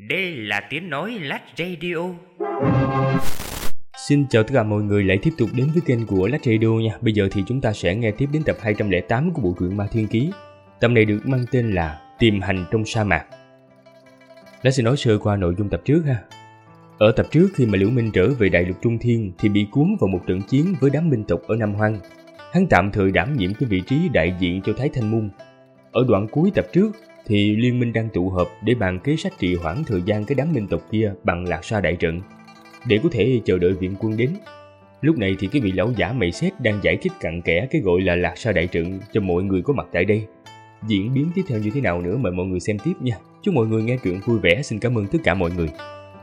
Đây là tiếng nói Lách Radio. Xin chào tất cả mọi người lại tiếp tục đến với kênh của Lách Radio nha. Bây giờ thì chúng ta sẽ nghe tiếp đến tập 208 của bộ truyện Ma Thiên Ký. Tập này được mang tên là Tìm Hành Trong Sa Mạc. Lách sẽ nói sơ qua nội dung tập trước ha. Ở tập trước khi mà Liễu Minh trở về Đại Lục Trung Thiên thì bị cuốn vào một trận chiến với đám minh tộc ở Nam Hoang. Hắn tạm thời đảm nhiệm cái vị trí đại diện cho Thái Thanh Môn. Ở đoạn cuối tập trước thì liên minh đang tụ họp để bàn kế sách trì hoãn thời gian cái đám minh tộc kia bằng Lạc Sa đại trận để có thể chờ đợi viện quân đến. Lúc này thì cái vị lão giả Mày Sét đang giải thích cặn kẽ cái gọi là Lạc Sa đại trận cho mọi người có mặt tại đây. Diễn biến tiếp theo như thế nào nữa mời mọi người xem tiếp nha. Chúc mọi người nghe truyện vui vẻ. Xin cảm ơn tất cả mọi người.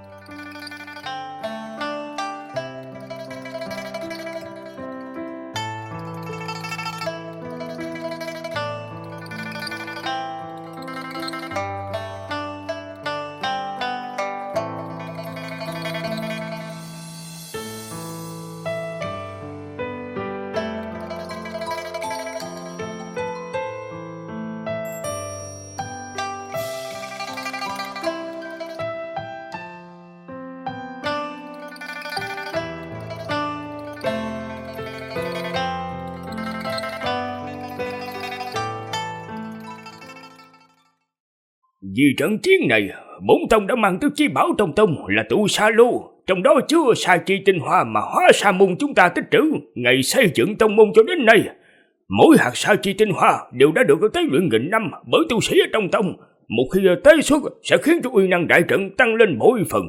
Vì trận chiến này, bổn tông đã mang tới chi bảo trong tông là tụ sa lô, trong đó chứa sa chi tinh hoa mà Hóa Sa môn chúng ta tích trữ ngày xây dựng tông môn cho đến nay. Mỗi hạt sa chi tinh hoa đều đã được tế luyện nghìn năm bởi tu sĩ ở trong tông. Một khi tế xuất sẽ khiến cho uy năng đại trận tăng lên bội phần.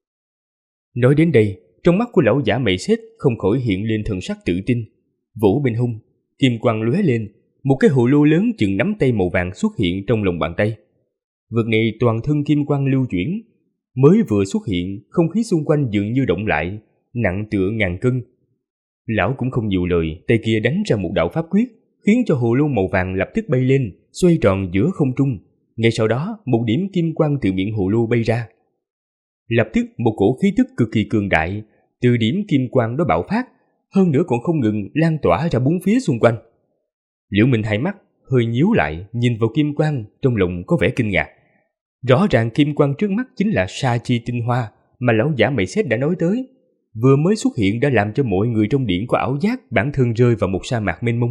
Nói đến đây, trong mắt của lão giả Mày Sét không khỏi hiện lên thần sắc tự tin. Vỗ bên hông, kim quang lóe lên, một cái hồ lô lớn chừng nắm tay màu vàng xuất hiện trong lòng bàn tay. Vật này toàn thân kim quang lưu chuyển, mới vừa xuất hiện, không khí xung quanh dường như động lại, nặng tựa ngàn cân. Lão cũng không nhiều lời, tay kia đánh ra một đạo pháp quyết, khiến cho hồ lô màu vàng lập tức bay lên, xoay tròn giữa không trung. Ngay sau đó, một điểm kim quang từ miệng hồ lô bay ra. Lập tức một cổ khí tức cực kỳ cường đại từ điểm kim quang đó bạo phát, hơn nữa còn không ngừng lan tỏa ra bốn phía xung quanh. Liễu Minh hai mắt hơi nhíu lại, nhìn vào kim quang, trong lòng có vẻ kinh ngạc. Rõ ràng kim quang trước mắt chính là sa chi tinh hoa mà lão giả Mày Sét đã nói tới. Vừa mới xuất hiện đã làm cho mọi người trong điện có ảo giác bản thân rơi vào một sa mạc mênh mông.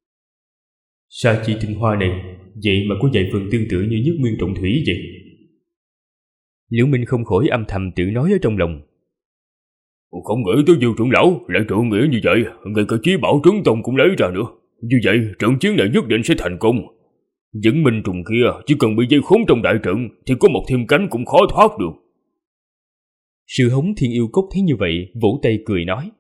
Sa chi tinh hoa này, vậy mà có vài phần tương tự như Nhất Nguyên Trọng Thủy vậy. Liễu Minh không khỏi âm thầm tự nói ở trong lòng. Không nghĩ tới Diêu trưởng lão lại trượng nghĩa như vậy, ngay cả chí bảo trấn tông cũng lấy ra nữa. Như vậy trận chiến này nhất định sẽ thành công. Những minh trùng kia chỉ cần bị dây khốn trong đại trận thì có một thêm cánh cũng khó thoát được. Sư Hống Thiên Yêu Cốc thấy như vậy, vỗ tay cười nói.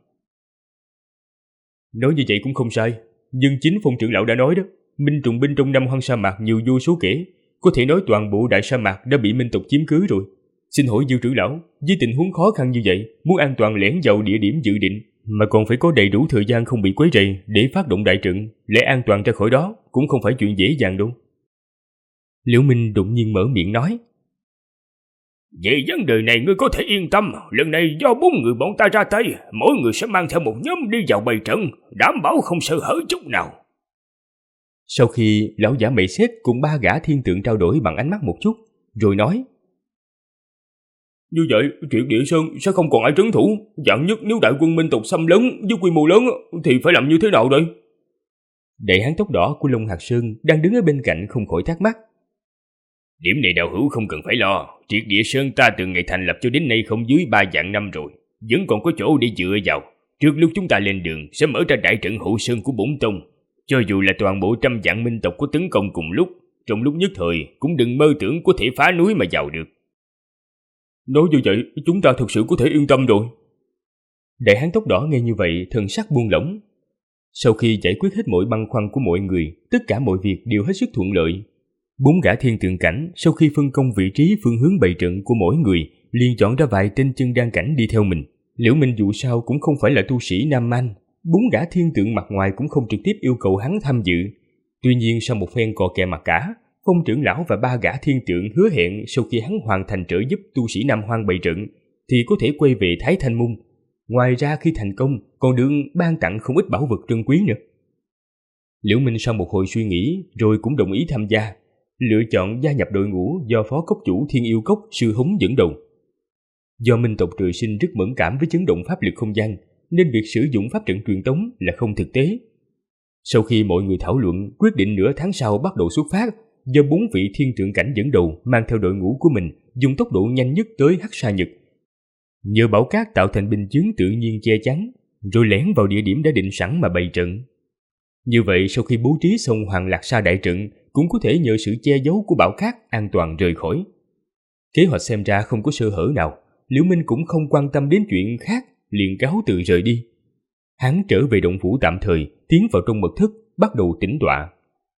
Nói như vậy cũng không sai, nhưng chính Phong trưởng lão đã nói đó, minh trùng binh trong Nam Hoang sa mạc nhiều vô số kể, có thể nói toàn bộ đại sa mạc đã bị minh tộc chiếm cứ rồi. Xin hỏi Diêu trưởng lão, với tình huống khó khăn như vậy, muốn an toàn lẻn vào địa điểm dự định mà còn phải có đầy đủ thời gian không bị quấy rầy để phát động đại trận, lẽ an toàn ra khỏi đó cũng không phải chuyện dễ dàng đâu. Liễu Minh đột nhiên mở miệng nói. Về vấn đề này ngươi có thể yên tâm, lần này do 4 người bọn ta ra tay, mỗi người sẽ mang theo một nhóm đi vào bày trận, đảm bảo không sơ hở chút nào. Sau khi lão giả Mày Sét cùng 3 gã thiên tượng trao đổi bằng ánh mắt một chút, rồi nói. Như vậy, chuyện Địa Sơn sẽ không còn ai trấn thủ. Vạn nhất nếu đại quân minh tộc xâm lấn với quy mô lớn thì phải làm như thế nào đây? Đại hán tóc đỏ của Long Hạt Sơn đang đứng ở bên cạnh không khỏi thắc mắc. Điểm này đạo hữu không cần phải lo. Triệt Địa Sơn ta từ ngày thành lập cho đến nay không dưới 3 vạn năm rồi, vẫn còn có chỗ để dựa vào. Trước lúc chúng ta lên đường sẽ mở ra đại trận hộ sơn của bổn tông. Cho dù là toàn bộ 100 vạn minh tộc có tấn công cùng lúc, trong lúc nhất thời cũng đừng mơ tưởng có thể phá núi mà vào được. Nói như vậy, chúng ta thực sự có thể yên tâm rồi. Đại hán tóc đỏ nghe như vậy, thần sắc buông lỏng. Sau khi giải quyết hết mọi băn khoăn của mọi người, tất cả mọi việc đều hết sức thuận lợi. 4 gã thiên tượng cảnh sau khi phân công vị trí phương hướng bày trận của mỗi người, liền chọn ra vài tên chân đan cảnh đi theo mình. Liễu Minh dù sao cũng không phải là tu sĩ nam man, 4 gã thiên tượng mặt ngoài cũng không trực tiếp yêu cầu hắn tham dự. Tuy nhiên sau một phen cò kè mặt cả, Phong trưởng lão và 3 gã thiên tượng hứa hẹn sau khi hắn hoàn thành trợ giúp tu sĩ Nam Hoang bày trận thì có thể quay về Thái Thanh Môn. Ngoài ra khi thành công còn được ban tặng không ít bảo vật trân quý nữa. Liễu Minh sau một hồi suy nghĩ rồi cũng đồng ý tham gia. lựa chọn gia nhập đội ngũ do phó cốc chủ Thiên Yêu Cốc Sư Hống dẫn đầu. Do minh tộc trời sinh rất mẫn cảm với chấn động pháp lực không gian, nên việc sử dụng pháp trận truyền tống là không thực tế. Sau khi mọi người thảo luận, quyết định nửa tháng sau bắt đầu xuất phát, do 4 vị thiên tượng cảnh dẫn đầu mang theo đội ngũ của mình dùng tốc độ nhanh nhất tới Hắc Sa Nhật. Nhờ bảo cát tạo thành bình chướng tự nhiên che chắn, rồi lẻn vào địa điểm đã định sẵn mà bày trận. Như vậy sau khi bố trí xong Hoàng Lạc Sa đại trận, cũng có thể nhờ sự che giấu của bảo cát an toàn rời khỏi. Kế hoạch xem ra không có sơ hở nào, Liễu Minh cũng không quan tâm đến chuyện khác, liền cáo từ rời đi. Hắn trở về động phủ tạm thời, tiến vào trong mật thất, bắt đầu tĩnh tọa.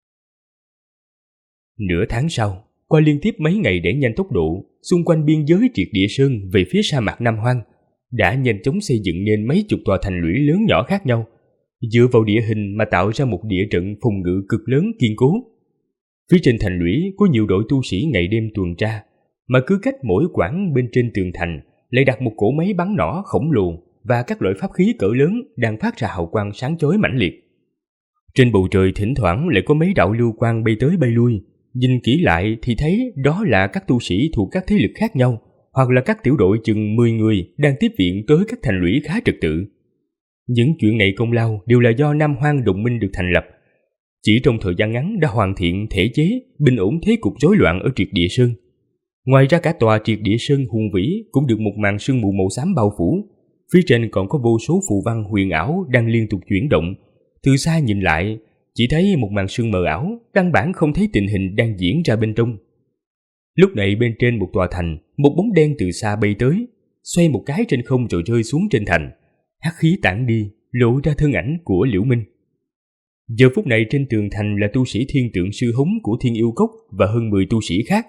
Nửa tháng sau, qua liên tiếp mấy ngày để nhanh tốc độ, xung quanh biên giới Triệt Địa Sơn về phía sa mạc Nam Hoang đã nhanh chóng xây dựng nên mấy chục tòa thành lũy lớn nhỏ khác nhau, dựa vào địa hình mà tạo ra một địa trận phòng ngự cực lớn kiên cố. Phía trên thành lũy có nhiều đội tu sĩ ngày đêm tuần tra, mà cứ cách mỗi quãng bên trên tường thành lại đặt một cỗ máy bắn nỏ khổng lồ và các loại pháp khí cỡ lớn đang phát ra hào quang sáng chói mãnh liệt. Trên bầu trời thỉnh thoảng lại có mấy đạo lưu quang bay tới bay lui, nhìn kỹ lại thì thấy đó là các tu sĩ thuộc các thế lực khác nhau, hoặc là các tiểu đội chừng 10 người đang tiếp viện tới các thành lũy khá trật tự. Những chuyện này công lao đều là do Nam Hoang Đồng Minh được thành lập. Chỉ trong thời gian ngắn đã hoàn thiện thể chế, bình ổn thế cục rối loạn ở Triệt Địa Sơn. Ngoài ra cả tòa Triệt Địa Sơn hùng vĩ cũng được một màn sương mù màu xám bao phủ. Phía trên còn có vô số phù văn huyền ảo đang liên tục chuyển động. Từ xa nhìn lại, chỉ thấy một màn sương mờ ảo, căn bản không thấy tình hình đang diễn ra bên trong. Lúc này bên trên một tòa thành, một bóng đen từ xa bay tới, xoay một cái trên không rồi rơi xuống trên thành. Hắc khí tản đi, lộ ra thân ảnh của Liễu Minh. Giờ phút này trên tường thành là tu sĩ Thiên Tượng Sư Hống của Thiên Yêu Cốc và hơn 10 tu sĩ khác.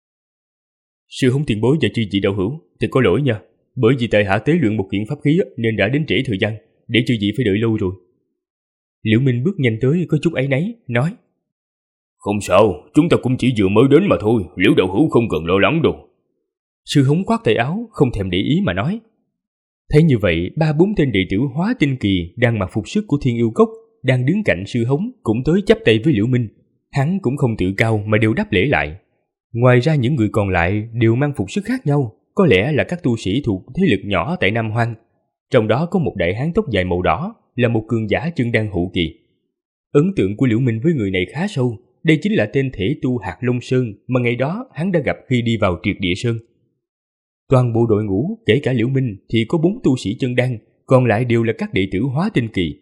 Sư Hống tiền bối và chư vị đạo hữu, thật có lỗi nha, bởi vì tại hạ tế luyện một kiện pháp khí nên đã đến trễ thời gian, để chư vị phải đợi lâu rồi. Liễu Minh bước nhanh tới có chút áy náy, nói: Không sao, chúng ta cũng chỉ vừa mới đến mà thôi, Liễu đạo hữu không cần lo lắng đâu. Sư Hống khoát tay áo, không thèm để ý mà nói. Thấy như vậy, 3-4 tên đệ tử Hóa Tinh Kỳ đang mặc phục sức của Thiên Yêu Cốc, đang đứng cạnh Sư Hống cũng tới chắp tay với Liễu Minh. Hắn cũng không tự cao mà đều đáp lễ lại. Ngoài ra những người còn lại đều mang phục sức khác nhau, có lẽ là các tu sĩ thuộc thế lực nhỏ tại Nam Hoang. Trong đó có một đại hán tóc dài màu đỏ, là một cường giả chân đan hậu kỳ. Ấn tượng của Liễu Minh với người này khá sâu, đây chính là tên thể tu Hạt Long Sơn mà ngày đó hắn đã gặp khi đi vào Triệt Địa Sơn. Toàn bộ đội ngũ, kể cả Liễu Minh thì có 4 tu sĩ chân đan, còn lại đều là các đệ tử Hóa Tinh Kỳ.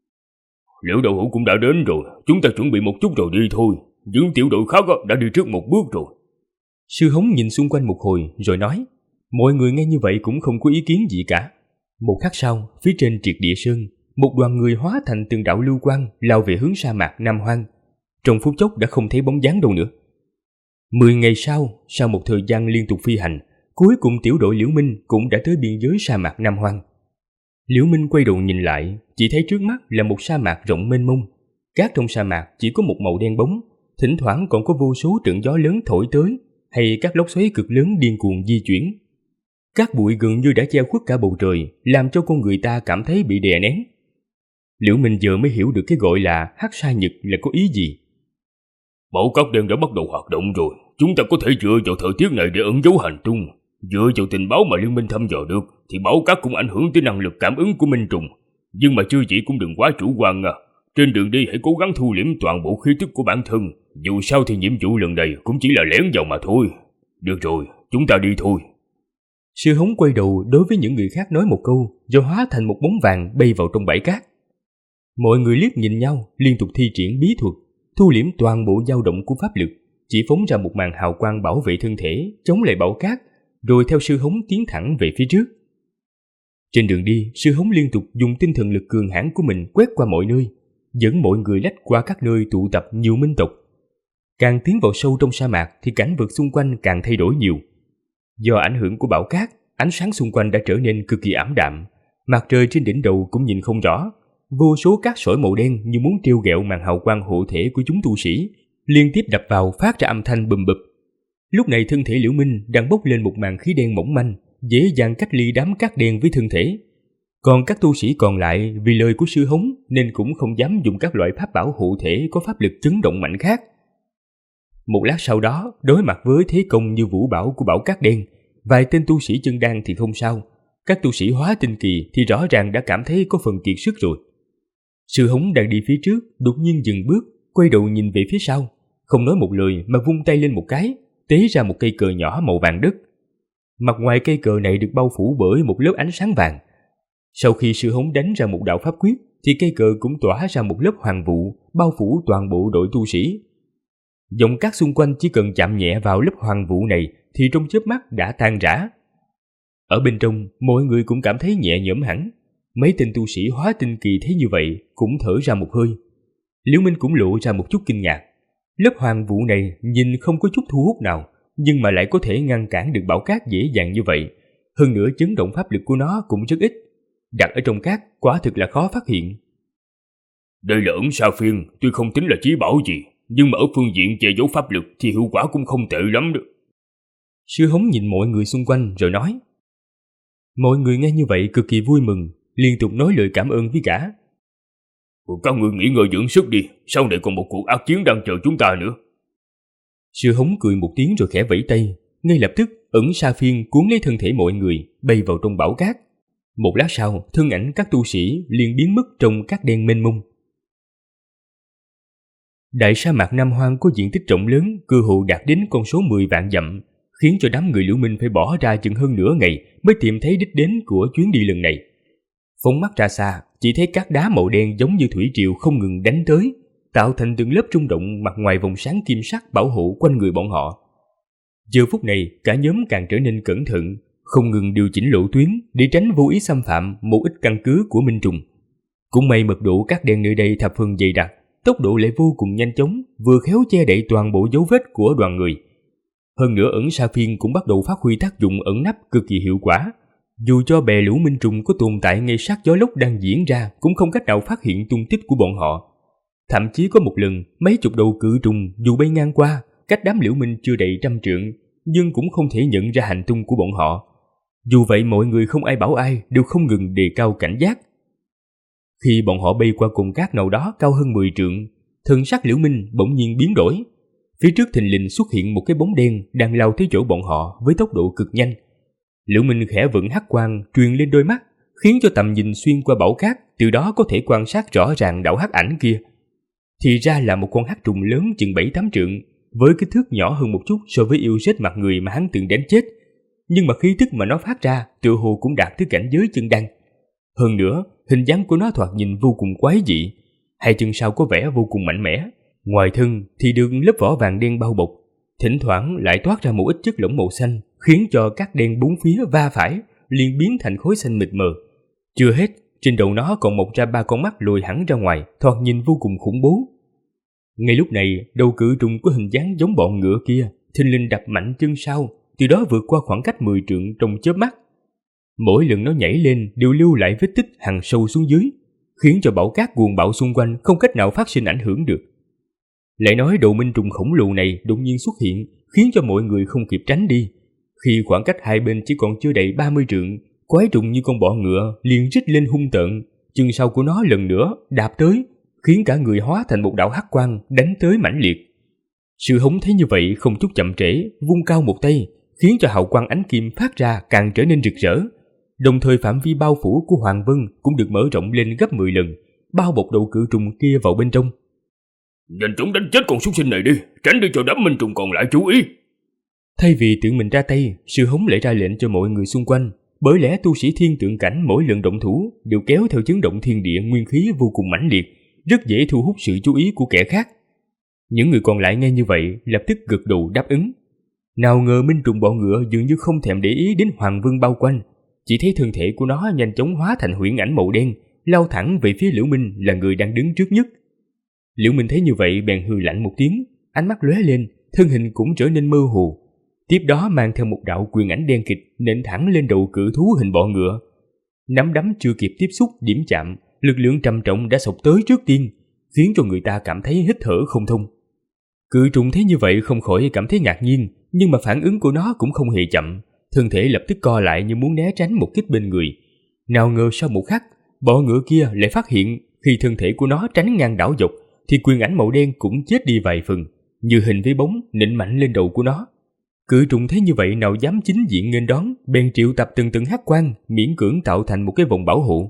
Liễu đạo hữu cũng đã đến rồi, chúng ta chuẩn bị một chút rồi đi thôi, những tiểu đội khác đã đi trước một bước rồi. Sư Hống nhìn xung quanh một hồi rồi nói. Mọi người nghe như vậy cũng không có ý kiến gì cả. Một khắc sau, phía trên Triệt Địa Sơn, một đoàn người hóa thành từng đạo lưu quang lao về hướng sa mạc Nam Hoang. Trong phút chốc đã không thấy bóng dáng đâu nữa. 10 ngày sau một thời gian liên tục phi hành, cuối cùng tiểu đội Liễu Minh cũng đã tới biên giới sa mạc Nam Hoang. Liễu Minh quay đầu nhìn lại, chỉ thấy trước mắt là một sa mạc rộng mênh mông. Cát trong sa mạc chỉ có một màu đen bóng, thỉnh thoảng còn có vô số trận gió lớn thổi tới, hay các lốc xoáy cực lớn điên cuồng di chuyển. Cát bụi gần như đã che khuất cả bầu trời, làm cho con người ta cảm thấy bị đè nén. Liễu Minh giờ mới hiểu được cái gọi là Hắc Sa Nhật là có ý gì. Bảo cát đen đã bắt đầu hoạt động rồi, chúng ta có thể dựa vào thời tiết này để ẩn giấu hành tung. Dựa vào tình báo mà liên minh thăm dò được thì bảo cát cũng ảnh hưởng tới năng lực cảm ứng của minh trùng. Nhưng mà chư vị cũng đừng quá chủ quan à. Trên đường đi hãy cố gắng thu liễm toàn bộ khí tức của bản thân. Dù sao thì nhiệm vụ lần này cũng chỉ là lén vào mà thôi. Được rồi, chúng ta đi thôi. Sư Hống quay đầu đối với những người khác nói một câu, rồi hóa thành một bóng vàng bay vào trong bãi cát. Mọi người liếc nhìn nhau, liên tục thi triển bí thuật, thu liễm toàn bộ dao động của pháp lực, chỉ phóng ra một màn hào quang bảo vệ thân thể, chống lại bão cát, rồi theo Sư Hống tiến thẳng về phía trước. Trên đường đi, Sư Hống liên tục dùng tinh thần lực cường hãn của mình quét qua mọi nơi, dẫn mọi người lách qua các nơi tụ tập nhiều minh tộc. Càng tiến vào sâu trong sa mạc thì cảnh vật xung quanh càng thay đổi nhiều. Do ảnh hưởng của bão cát, ánh sáng xung quanh đã trở nên cực kỳ ảm đạm, mặt trời trên đỉnh đầu cũng nhìn không rõ. Vô số cát sỏi màu đen như muốn trêu ghẹo màn hào quang hộ thể của chúng tu sĩ, liên tiếp đập vào phát ra âm thanh bùm bụp. Lúc này thân thể Liễu Minh đang bốc lên một màn khí đen mỏng manh, dễ dàng cách ly đám cát đen với thân thể. Còn các tu sĩ còn lại vì lời của Sư Hống nên cũng không dám dùng các loại pháp bảo hộ thể có pháp lực chấn động mạnh khác. Một lát sau đó, đối mặt với thế công như vũ bão của bão cát đen, vài tên tu sĩ chân đan thì không sao, các tu sĩ hóa tinh kỳ thì rõ ràng đã cảm thấy có phần kiệt sức rồi. Sư Hống đang đi phía trước, đột nhiên dừng bước, quay đầu nhìn về phía sau, không nói một lời mà vung tay lên một cái, tế ra một cây cờ nhỏ màu vàng đất. Mặt ngoài cây cờ này được bao phủ bởi một lớp ánh sáng vàng. Sau khi Sư Hống đánh ra một đạo pháp quyết, thì cây cờ cũng tỏa ra một lớp hoàng vụ, bao phủ toàn bộ đội tu sĩ. Dòng cát xung quanh chỉ cần chạm nhẹ vào lớp hoàng vụ này thì trong chớp mắt đã tan rã. Ở bên trong, mọi người cũng cảm thấy nhẹ nhõm hẳn. Mấy tên tu sĩ hóa tinh kỳ thấy như vậy cũng thở ra một hơi. Liễu Minh cũng lộ ra một chút kinh ngạc. Lớp hoàng vụ này nhìn không có chút thu hút nào, nhưng mà lại có thể ngăn cản được bão cát dễ dàng như vậy. Hơn nữa chấn động pháp lực của nó cũng rất ít. Đặt ở trong cát quả thực là khó phát hiện. Đây là ẩn sa phiên, tuy không tính là chí bảo gì, nhưng mà ở phương diện che giấu pháp lực thì hiệu quả cũng không tệ lắm được. Sư Hống nhìn mọi người xung quanh rồi nói. Mọi người nghe như vậy cực kỳ vui mừng, liên tục nói lời cảm ơn với gã. Các ngươi nghỉ ngơi dưỡng sức đi, sau này còn một cuộc ác chiến đang chờ chúng ta nữa. Sư Hống cười một tiếng rồi khẽ vẫy tay, ngay lập tức ẩn sa phiên cuốn lấy thân thể mọi người, bay vào trong bão cát. Một lát sau, thân ảnh các tu sĩ liền biến mất trong cát đen mênh mông. Đại sa mạc Nam Hoang có diện tích rộng lớn, cơ hồ đạt đến con số 10 vạn dặm, khiến cho đám người Liễu Minh phải bỏ ra chừng hơn nửa ngày mới tìm thấy đích đến của chuyến đi lần này. Phóng mắt ra xa, chỉ thấy các đá màu đen giống như thủy triều không ngừng đánh tới, tạo thành từng lớp rung động mặt ngoài vòng sáng kim sắc bảo hộ quanh người bọn họ. Giờ phút này, cả nhóm càng trở nên cẩn thận, không ngừng điều chỉnh lộ tuyến để tránh vô ý xâm phạm một ít căn cứ của Minh Trùng. Cũng may mật độ cát đen nơi đây thập phần dày đặc, tốc độ lại vô cùng nhanh chóng, vừa khéo che đậy toàn bộ dấu vết của đoàn người. Hơn nữa ẩn sa phiên cũng bắt đầu phát huy tác dụng ẩn nấp cực kỳ hiệu quả. Dù cho bè lũ Minh Trùng có tồn tại ngay sát gió lốc đang diễn ra, cũng không cách nào phát hiện tung tích của bọn họ. Thậm chí có một lần, mấy chục đầu cự trùng dù bay ngang qua, cách đám Liễu Minh chưa đầy 100 trượng, nhưng cũng không thể nhận ra hành tung của bọn họ. Dù vậy mọi người không ai bảo ai, đều không ngừng đề cao cảnh giác. Khi bọn họ bay qua cồn cát nào đó cao hơn 10 trượng, thần sắc Liễu Minh bỗng nhiên biến đổi. Phía trước thình lình xuất hiện một cái bóng đen đang lao tới chỗ bọn họ với tốc độ cực nhanh. Liễu Minh khẽ vận hắc quang truyền lên đôi mắt, khiến cho tầm nhìn xuyên qua bão cát, từ đó có thể quan sát rõ ràng đạo hắc ảnh kia. Thì ra là một con hắc trùng lớn chừng 7-8 trượng, với kích thước nhỏ hơn một chút so với yêu sết mặt người mà hắn từng đánh chết. Nhưng mà khí tức mà nó phát ra tựa hồ cũng đạt tới cảnh giới chân đan. Hơn nữa, hình dáng của nó thoạt nhìn vô cùng quái dị, hai chân sau có vẻ vô cùng mạnh mẽ, ngoài thân thì được lớp vỏ vàng đen bao bọc, thỉnh thoảng lại toát ra một ít chất lỏng màu xanh, khiến cho các đen bốn phía va phải liền biến thành khối xanh mịt mờ. Chưa hết, trên đầu nó còn mọc ra 3 con mắt lồi hẳn ra ngoài, thoạt nhìn vô cùng khủng bố. Ngay lúc này, đầu cự trùng có hình dáng giống bọ ngựa kia thình lình đập mạnh chân sau, từ đó vượt qua khoảng cách 10 trượng trong chớp mắt. Mỗi lần nó nhảy lên đều lưu lại vết tích hằn sâu xuống dưới, khiến cho bão cát cuồng bạo xung quanh không cách nào phát sinh ảnh hưởng được. Lại nói đầu Minh Trùng khổng lồ này đột nhiên xuất hiện, khiến cho mọi người không kịp tránh đi. Khi khoảng cách hai bên chỉ còn chưa đầy 30 trượng, quái trùng như con bọ ngựa liền rít lên hung tợn, chân sau của nó lần nữa đạp tới, khiến cả người hóa thành một đạo hắc quang đánh tới mãnh liệt. Sư Hống thấy như vậy không chút chậm trễ, vung cao một tay, khiến cho hào quang ánh kim phát ra càng trở nên rực rỡ. Đồng thời phạm vi bao phủ của Hoàng Vân cũng được mở rộng lên gấp 10 lần, bao bọc đầu cự trùng kia vào bên trong. Nhanh chóng đánh chết con súc sinh này đi, tránh đi cho đám Minh Trùng còn lại chú ý. Thay vì tự mình ra tay, Sư Hống lại ra lệnh cho mọi người xung quanh, bởi lẽ tu sĩ thiên tượng cảnh mỗi lần động thủ đều kéo theo chấn động thiên địa nguyên khí vô cùng mãnh liệt, rất dễ thu hút sự chú ý của kẻ khác. Những người còn lại nghe như vậy lập tức gật đầu đáp ứng. Nào ngờ Minh Trùng bọ ngựa dường như không thèm để ý đến Hoàng Vân bao quanh, chỉ thấy thân thể của nó nhanh chóng hóa thành huyễn ảnh màu đen, lao thẳng về phía Liễu Minh là người đang đứng trước nhất. Liễu Minh thấy như vậy bèn hừ lạnh một tiếng, ánh mắt lóe lên, thân hình cũng trở nên mơ hồ. Tiếp đó mang theo một đạo quyền ảnh đen kịt nện thẳng lên đầu cự thú hình bọ ngựa. Nắm đấm chưa kịp tiếp xúc điểm chạm, lực lượng trầm trọng đã xộc tới trước tiên, khiến cho người ta cảm thấy hít thở không thông. Cự trùng thấy như vậy không khỏi cảm thấy ngạc nhiên, nhưng mà phản ứng của nó cũng không hề chậm, thân thể lập tức co lại như muốn né tránh một kích bên người. Nào ngờ sau một khắc, bọ ngựa kia lại phát hiện khi thân thể của nó tránh ngang đảo dọc thì quyền ảnh màu đen cũng chết đi vài phần, như hình với bóng nện mạnh lên đầu của nó. Cự trùng thấy như vậy nào dám chính diện nghênh đón, bèn triệu tập từng hắc quang, miễn cưỡng tạo thành một cái vòng bảo hộ.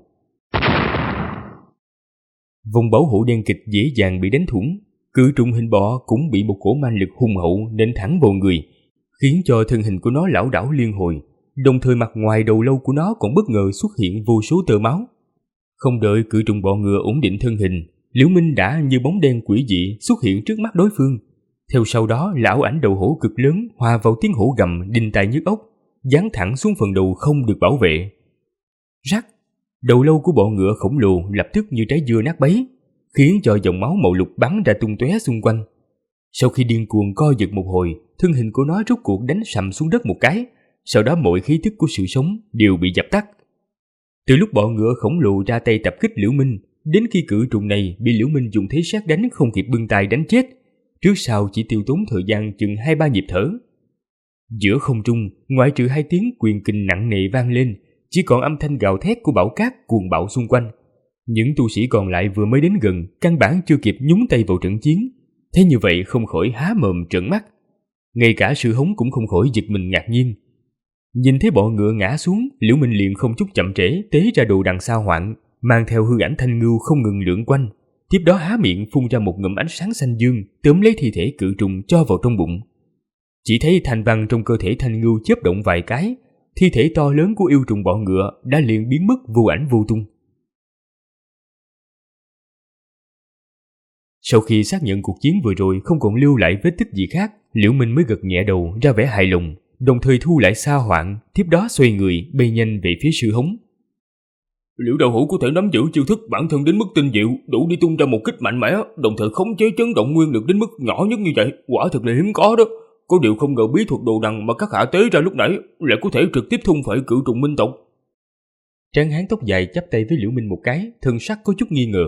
Vòng bảo hộ đen kịch dễ dàng bị đánh thủng. Cự trùng hình bọ cũng bị một cổ ma lực hùng hậu nện thẳng vào người, khiến cho thân hình của nó lảo đảo liên hồi, đồng thời mặt ngoài đầu lâu của nó còn bất ngờ xuất hiện vô số tơ máu. Không đợi cự trùng bọ ngựa ổn định thân hình, Liễu Minh đã như bóng đen quỷ dị xuất hiện trước mắt đối phương. Theo sau đó là ảo ảnh đầu hổ cực lớn hòa vào tiếng hổ gầm đinh tai nhức óc, giáng thẳng xuống phần đầu không được bảo vệ. Rắc, đầu lâu của bọ ngựa khổng lồ lập tức như trái dưa nát bấy, khiến cho dòng máu màu lục bắn ra tung tóe xung quanh. Sau khi điên cuồng co giật một hồi, thân hình của nó rốt cuộc đánh sầm xuống đất một cái, sau đó mọi khí tức của sự sống đều bị dập tắt. Từ lúc bọ ngựa khổng lồ ra tay tập kích Liễu Minh, đến khi cự trùng này bị Liễu Minh dùng thế sét đánh không kịp bưng tay đánh chết, trước sau chỉ tiêu tốn thời gian chừng 2-3 nhịp thở. Giữa không trung, ngoại trừ 2 tiếng quyền kình nặng nề vang lên, chỉ còn âm thanh gào thét của bão cát cuồng bạo xung quanh. Những tu sĩ còn lại vừa mới đến gần, căn bản chưa kịp nhúng tay vào trận chiến, thế như vậy không khỏi há mồm trợn mắt. Ngay cả Sư Hống cũng không khỏi giật mình ngạc nhiên. Nhìn thấy bọ ngựa ngã xuống, Liễu Minh liền không chút chậm trễ tế ra đồ đằng sao hoạn, mang theo hư ảnh thanh ngưu không ngừng lượn quanh, tiếp đó há miệng phun ra một ngụm ánh sáng xanh dương, tóm lấy thi thể cự trùng cho vào trong bụng. Chỉ thấy thanh văn trong cơ thể thanh ngưu chớp động vài cái, thi thể to lớn của yêu trùng bọ ngựa đã liền biến mất vô ảnh vô tung. Sau khi xác nhận cuộc chiến vừa rồi không còn lưu lại vết tích gì khác, Liễu Minh mới gật nhẹ đầu ra vẻ hài lòng, đồng thời thu lại sa hoạn, tiếp đó xoay người bay nhanh về phía Sư Hống. Liễu đạo hữu có thể nắm giữ chiêu thức bản thân đến mức tinh diệu, đủ đi tung ra một kích mạnh mẽ, đồng thời khống chế chấn động nguyên lực đến mức nhỏ nhất như vậy, quả thật là hiếm có đó. Có điều không ngờ bí thuật đồ đằng mà các hạ tế ra lúc nãy lại có thể trực tiếp thôn phệ cự trùng minh tộc. Tráng hán tóc dài chắp tay với Liễu Minh một cái, thân sắc có chút nghi ngờ.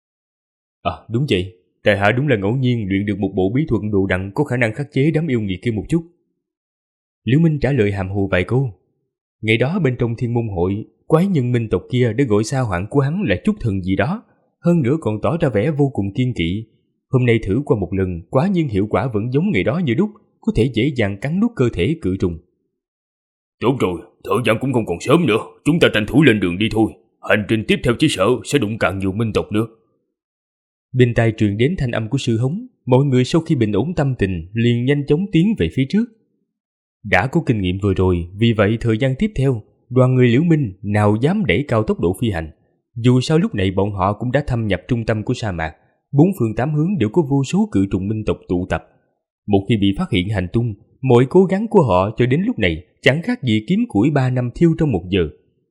Đúng vậy, tại hạ đúng là ngẫu nhiên luyện được một bộ bí thuật đồ đằng có khả năng khắc chế đám yêu nghiệt kia một chút. Liễu Minh trả lời hàm hồ vài câu. Ngày đó bên trong Thiên Môn Hội, quái nhân minh tộc kia đã gọi sa hoạn của hắn là chút thần gì đó, hơn nữa còn tỏ ra vẻ vô cùng kiên kỵ. Hôm nay thử qua một lần, quả nhiên hiệu quả vẫn giống ngày đó như đúc, có thể dễ dàng cắn nuốt cơ thể cự trùng. Tốt rồi, thời gian cũng không còn sớm nữa, chúng ta tranh thủ lên đường đi thôi. Hành trình tiếp theo chỉ sợ sẽ đụng càng nhiều minh tộc nữa. Bên tai truyền đến thanh âm của Sư Hống, mọi người sau khi bình ổn tâm tình liền nhanh chóng tiến về phía trước. Đã có kinh nghiệm vừa rồi, vì vậy thời gian tiếp theo, đoàn người Liễu Minh nào dám đẩy cao tốc độ phi hành. Dù sao lúc này bọn họ cũng đã thâm nhập trung tâm của sa mạc, 4 phương 8 hướng đều có vô số cự trùng minh tộc tụ tập. Một khi bị phát hiện hành tung, mọi cố gắng của họ cho đến lúc này chẳng khác gì kiếm củi 3 năm thiêu trong 1 giờ.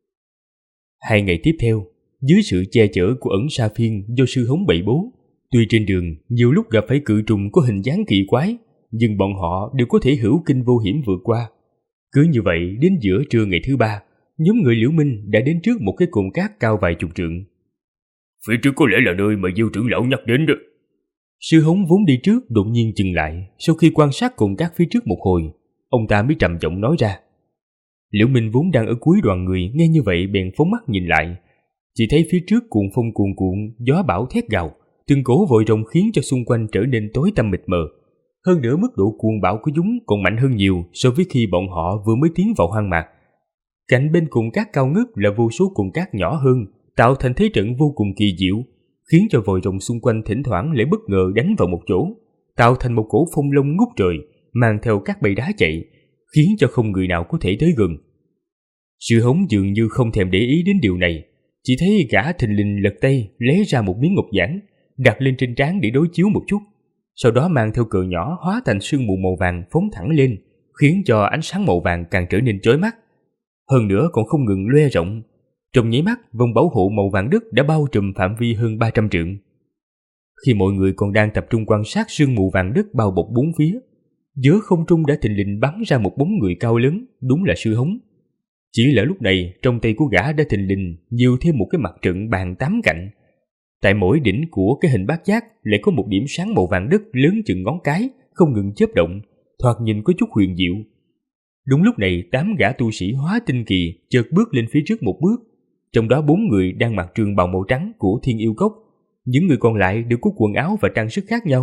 2 ngày tiếp theo, dưới sự che chở của ẩn sa phiên do Sư Hống bày bố, tuy trên đường nhiều lúc gặp phải cự trùng có hình dáng kỳ quái, nhưng bọn họ đều có thể hữu kinh vô hiểm vượt qua. Cứ như vậy, đến giữa trưa ngày thứ 3, nhóm người Liễu Minh đã đến trước một cái cồn cát cao vài chục trượng. Phía trước có lẽ là nơi mà Diêu trưởng lão nhắc đến đó. Sư Hống vốn đi trước đột nhiên dừng lại, sau khi quan sát cồn cát phía trước một hồi, ông ta mới trầm giọng nói ra. Liễu Minh vốn đang ở cuối đoàn người, nghe như vậy bèn phóng mắt nhìn lại, chỉ thấy phía trước cuồng phong cuồn cuộn, gió bão thét gào, từng cổ vòi rồng khiến cho xung quanh trở nên tối tăm mịt mờ. Hơn nữa mức độ cuồng bạo của chúng còn mạnh hơn nhiều so với khi bọn họ vừa mới tiến vào hoang mạc. Cạnh bên cồn cát cao ngất là vô số cồn cát nhỏ hơn, tạo thành thế trận vô cùng kỳ diệu, khiến cho vòi rồng xung quanh thỉnh thoảng lại bất ngờ đánh vào một chỗ, tạo thành một cổ phong long ngút trời, mang theo các bầy đá chạy, khiến cho không người nào có thể tới gần. Sư Hống dường như không thèm để ý đến điều này, chỉ thấy gã thình lình lật tay lấy ra một miếng ngọc giản, đặt lên trên trán để đối chiếu một chút, sau đó mang theo cờ nhỏ hóa thành sương mù màu vàng phóng thẳng lên, khiến cho ánh sáng màu vàng càng trở nên chói mắt. Hơn nữa còn không ngừng loe rộng, trong nháy mắt vòng bảo hộ màu vàng đất đã bao trùm phạm vi hơn 300 trượng. Khi mọi người còn đang tập trung quan sát sương mù vàng đất bao bọc bốn phía, giữa không trung đã thình lình bắn ra một bóng người cao lớn, đúng là Sư Hống. Chỉ là lúc này trong tay của gã đã thình lình nhiều thêm một cái mặt trận bàn 8 cạnh. Tại mỗi đỉnh của cái hình bát giác lại có một điểm sáng màu vàng đất lớn chừng ngón cái, không ngừng chớp động, thoạt nhìn có chút huyền diệu. Đúng lúc này 8 gã tu sĩ hóa tinh kỳ chợt bước lên phía trước một bước, trong đó 4 người đang mặc trường bào màu trắng của Thiên Yêu Cốc, những người còn lại đều có quần áo và trang sức khác nhau,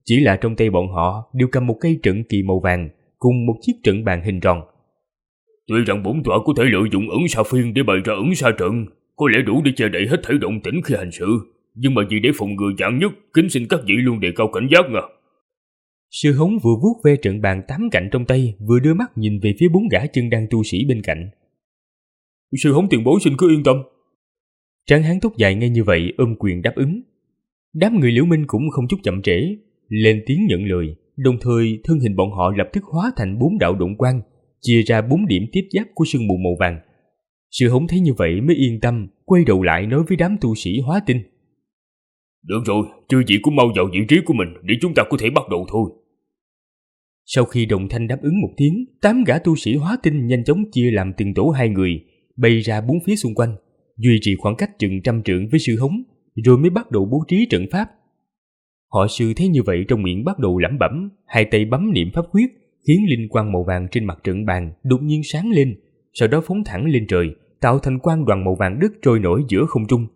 chỉ là trong tay bọn họ đều cầm một cây trận kỳ màu vàng cùng một chiếc trận bàn hình tròn. Tuy rằng bổn tọa có thể lợi dụng ẩn sa phiên để bày ra ẩn sa trận, có lẽ đủ để che đậy hết thảy động tĩnh khi hành sự, nhưng mà vì để phòng ngừa vạn nhất, kính xin các vị luôn đề cao cảnh giác nha. Sư Hống vừa vuốt ve trận bàn 8 cạnh trong tay, vừa đưa mắt nhìn về phía 4 gã chân đan tu sĩ bên cạnh. Sư Hống tiền bối xin cứ yên tâm. Tráng hán tóc dài nghe như vậy ôm quyền đáp ứng. Đám người Liễu Minh cũng không chút chậm trễ, lên tiếng nhận lời, đồng thời thân hình bọn họ lập tức hóa thành 4 đạo động quang, chia ra 4 điểm tiếp giáp của sương mù màu vàng. Sư Hống thấy như vậy mới yên tâm, quay đầu lại nói với đám tu sĩ hóa tinh. Được rồi, chư vị cũng mau vào vị trí của mình để chúng ta có thể bắt đầu thôi. Sau khi đồng thanh đáp ứng một tiếng, 8 gã tu sĩ hóa tinh nhanh chóng chia làm từng tổ 2 người, bay ra 4 phía xung quanh, duy trì khoảng cách chừng 100 trượng với sư Hống, rồi mới bắt đầu bố trí trận pháp. Họ sư thấy như vậy trong miệng bắt đầu lẩm bẩm, hai tay bấm niệm pháp quyết, khiến linh quang màu vàng trên mặt trận bàn đột nhiên sáng lên, sau đó phóng thẳng lên trời, tạo thành quang đoàn màu vàng đất trôi nổi giữa không trung.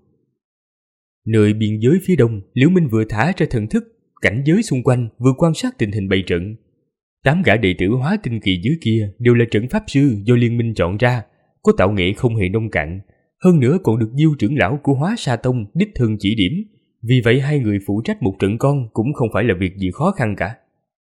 Nơi biên giới phía đông, Liễu Minh vừa thả ra thần thức, cảnh giới xung quanh vừa quan sát tình hình bày trận. 8 gã đệ tử hóa tinh kỳ dưới kia đều là trận pháp sư do liên minh chọn ra, có tạo nghệ không hề nông cạn, hơn nữa còn được Diêu trưởng lão của Hóa Sa Tông đích thân chỉ điểm, vì vậy 2 người phụ trách một trận con cũng không phải là việc gì khó khăn cả.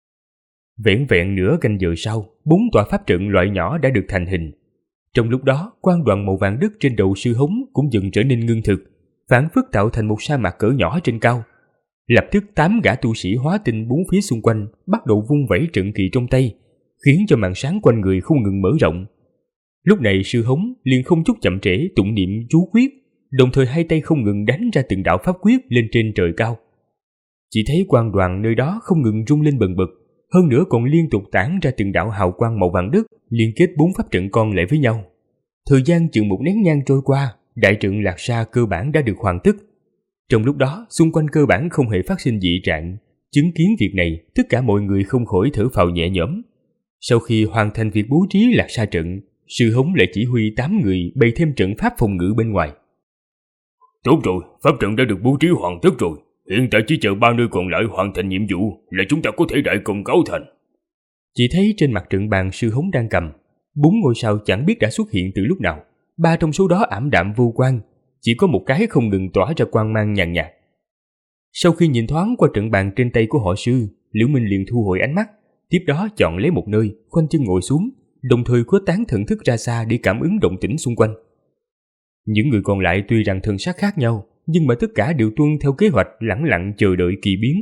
Vẻn vẹn nửa canh giờ sau, 4 tòa pháp trận loại nhỏ đã được thành hình. Trong lúc đó, quang đoàn màu vàng đất trên đầu sư Hống cũng dần trở nên ngưng thực, phản phất tạo thành một sa mạc cỡ nhỏ trên cao. Lập tức 8 gã tu sĩ hóa tinh 4 phía xung quanh bắt đầu vung vẩy trận kỳ trong tay, khiến cho màn sáng quanh người không ngừng mở rộng. Lúc này sư Hống liền không chút chậm trễ tụng niệm chú quyết, đồng thời hai tay không ngừng đánh ra từng đạo pháp quyết lên trên trời cao. Chỉ thấy quang đoàn nơi đó không ngừng rung lên bần bật, hơn nữa còn liên tục tản ra từng đạo hào quang màu vàng đất liên kết 4 pháp trận con lại với nhau. Thời gian chừng 1 nén nhang trôi qua, đại trận Lạc Sa cơ bản đã được hoàn tất. Trong lúc đó, xung quanh cơ bản không hề phát sinh dị trạng. Chứng kiến việc này, tất cả mọi người không khỏi thở phào nhẹ nhõm. Sau khi hoàn thành việc bố trí Lạc Sa trận, sư Hống lại chỉ huy 8 người bày thêm trận pháp phòng ngự bên ngoài. Tốt rồi, pháp trận đã được bố trí hoàn tất rồi. Hiện tại chỉ chờ 3 nơi còn lại hoàn thành nhiệm vụ là chúng ta có thể đại công cáo thành. Chỉ thấy trên mặt trận bàn sư Hống đang cầm, 4 ngôi sao chẳng biết đã xuất hiện từ lúc nào. 3 trong số đó ảm đạm vô quang, chỉ có một cái không ngừng tỏa ra quang mang nhàn nhạt. Sau khi nhìn thoáng qua trận bàn trên tay của họ sư, Liễu Minh liền thu hồi ánh mắt, tiếp đó chọn lấy một nơi, khoanh chân ngồi xuống, đồng thời khuếch tán thần thức ra xa để cảm ứng động tĩnh xung quanh. Những người còn lại tuy rằng thân sắc khác nhau, nhưng mà tất cả đều tuân theo kế hoạch lẳng lặng chờ đợi kỳ biến.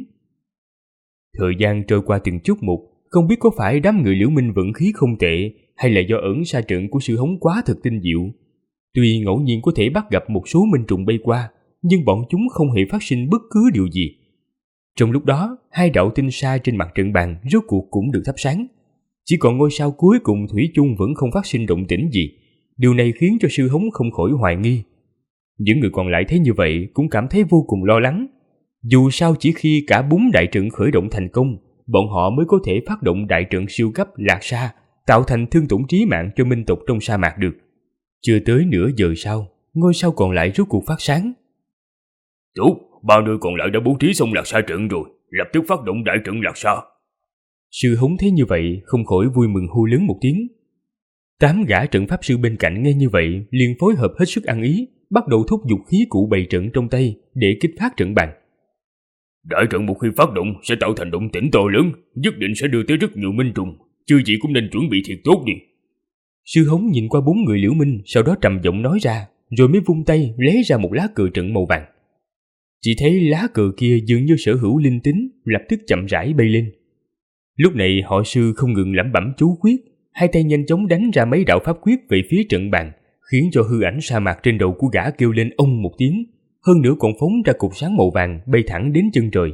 Thời gian trôi qua từng chút một, không biết có phải đám người Liễu Minh vận khí không tệ, hay là do ẩn sa trận của sư Hống quá thực tinh diệu. Tuy ngẫu nhiên có thể bắt gặp một số minh trùng bay qua, nhưng bọn chúng không hề phát sinh bất cứ điều gì. Trong lúc đó, 2 đạo tinh sa trên mặt trận bàn rốt cuộc cũng được thắp sáng. Chỉ còn ngôi sao cuối cùng thủy chung vẫn không phát sinh động tĩnh gì. Điều này khiến cho sư Hống không khỏi hoài nghi. Những người còn lại thấy như vậy cũng cảm thấy vô cùng lo lắng. Dù sao chỉ khi cả 4 đại trận khởi động thành công, bọn họ mới có thể phát động đại trận siêu cấp Lạc Sa, tạo thành thương tổn chí mạng cho minh tộc trong sa mạc được. Chưa tới nửa giờ sau, ngôi sao còn lại rốt cuộc phát sáng. Tốt, 3 nơi còn lại đã bố trí xong Lạc Sa trận rồi, lập tức phát động đại trận Lạc Sa. Sư Hống thấy như vậy không khỏi vui mừng hô lớn một tiếng. 8 gã trận pháp sư bên cạnh nghe như vậy liền phối hợp hết sức ăn ý, bắt đầu thúc giục khí cụ bày trận trong tay để kích phát trận bàn. Đại trận một khi phát động sẽ tạo thành động tĩnh to lớn, nhất định sẽ đưa tới rất nhiều minh trùng, chư vị cũng nên chuẩn bị thiệt tốt đi. Sư Hống nhìn qua 4 người Liễu Minh, sau đó trầm giọng nói ra, rồi mới vung tay lấy ra một lá cờ trận màu vàng. Chỉ thấy lá cờ kia dường như sở hữu linh tính, lập tức chậm rãi bay lên. Lúc này họ sư không ngừng lẩm bẩm chú quyết, hai tay nhanh chóng đánh ra mấy đạo pháp quyết về phía trận bàn, khiến cho hư ảnh sa mạc trên đầu của gã kêu lên ông một tiếng, hơn nữa còn phóng ra cột sáng màu vàng bay thẳng đến chân trời.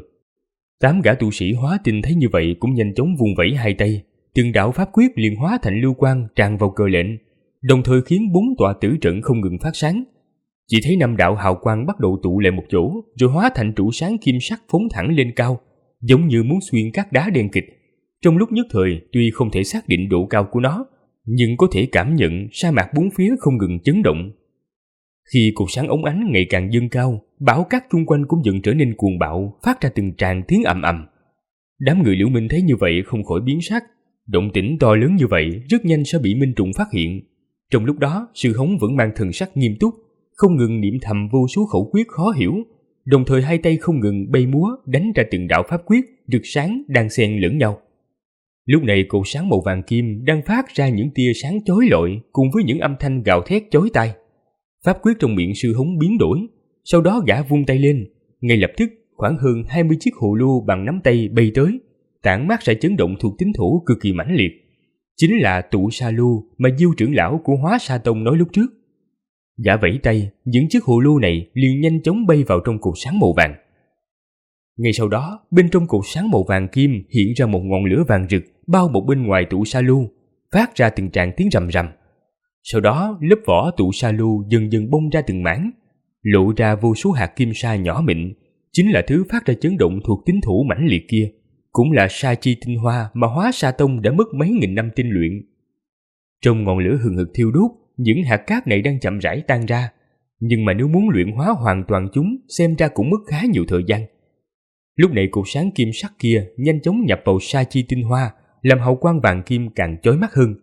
8 gã tu sĩ hóa tinh thấy như vậy cũng nhanh chóng vung vẩy hai tay, từng đạo pháp quyết liền hóa thành lưu quang tràn vào cờ lệnh, đồng thời khiến 4 tọa tử trận không ngừng phát sáng. Chỉ thấy 5 đạo hào quang bắt đầu tụ lại một chỗ, rồi hóa thành trụ sáng kim sắc phóng thẳng lên cao, giống như muốn xuyên các đá đen kịt. Trong lúc nhất thời, tuy không thể xác định độ cao của nó, nhưng có thể cảm nhận sa mạc bốn phía không ngừng chấn động. Khi cột sáng óng ánh ngày càng dâng cao, bão cát xung quanh cũng dần trở nên cuồng bạo, phát ra từng tràng tiếng ầm ầm. Đám người Liễu Minh thấy như vậy không khỏi biến sắc. Động tĩnh to lớn như vậy rất nhanh sẽ bị Minh Trùng phát hiện. Trong lúc đó, Sư Hống vẫn mang thần sắc nghiêm túc, không ngừng niệm thầm vô số khẩu quyết khó hiểu, đồng thời hai tay không ngừng bay múa đánh ra từng đạo pháp quyết rực sáng đan xen lẫn nhau. Lúc này cột sáng màu vàng kim đang phát ra những tia sáng chói lọi cùng với những âm thanh gào thét chói tai. Pháp quyết trong miệng Sư Hống biến đổi, sau đó gã vung tay lên, ngay lập tức khoảng hơn 20 chiếc hồ lô bằng nắm tay bay tới, tản mát ra chấn động thuộc tính thổ cực kỳ mãnh liệt. Chính là tụ sa lô mà Diêu trưởng lão của Hóa Sa Tông nói lúc trước. Gã vẫy tay, những chiếc hồ lô này liền nhanh chóng bay vào trong cột sáng màu vàng. Ngay sau đó, bên trong cột sáng màu vàng kim hiện ra một ngọn lửa vàng rực bao bọc bên ngoài tụ sa lô, phát ra từng tràng tiếng rầm rầm. Sau đó, lớp vỏ tụ sa lô dần dần bong ra từng mảng, lộ ra vô số hạt kim sa nhỏ mịn, chính là thứ phát ra chấn động thuộc tính thổ mãnh liệt kia, cũng là sa chi tinh hoa mà Hóa Sa Tông đã mất mấy nghìn năm tinh luyện. Trong ngọn lửa hừng hực thiêu đốt, những hạt cát này đang chậm rãi tan ra, nhưng mà nếu muốn luyện hóa hoàn toàn chúng, xem ra cũng mất khá nhiều thời gian. Lúc này cột sáng kim sắc kia nhanh chóng nhập vào sa chi tinh hoa, làm hào quang vàng kim càng chói mắt hơn.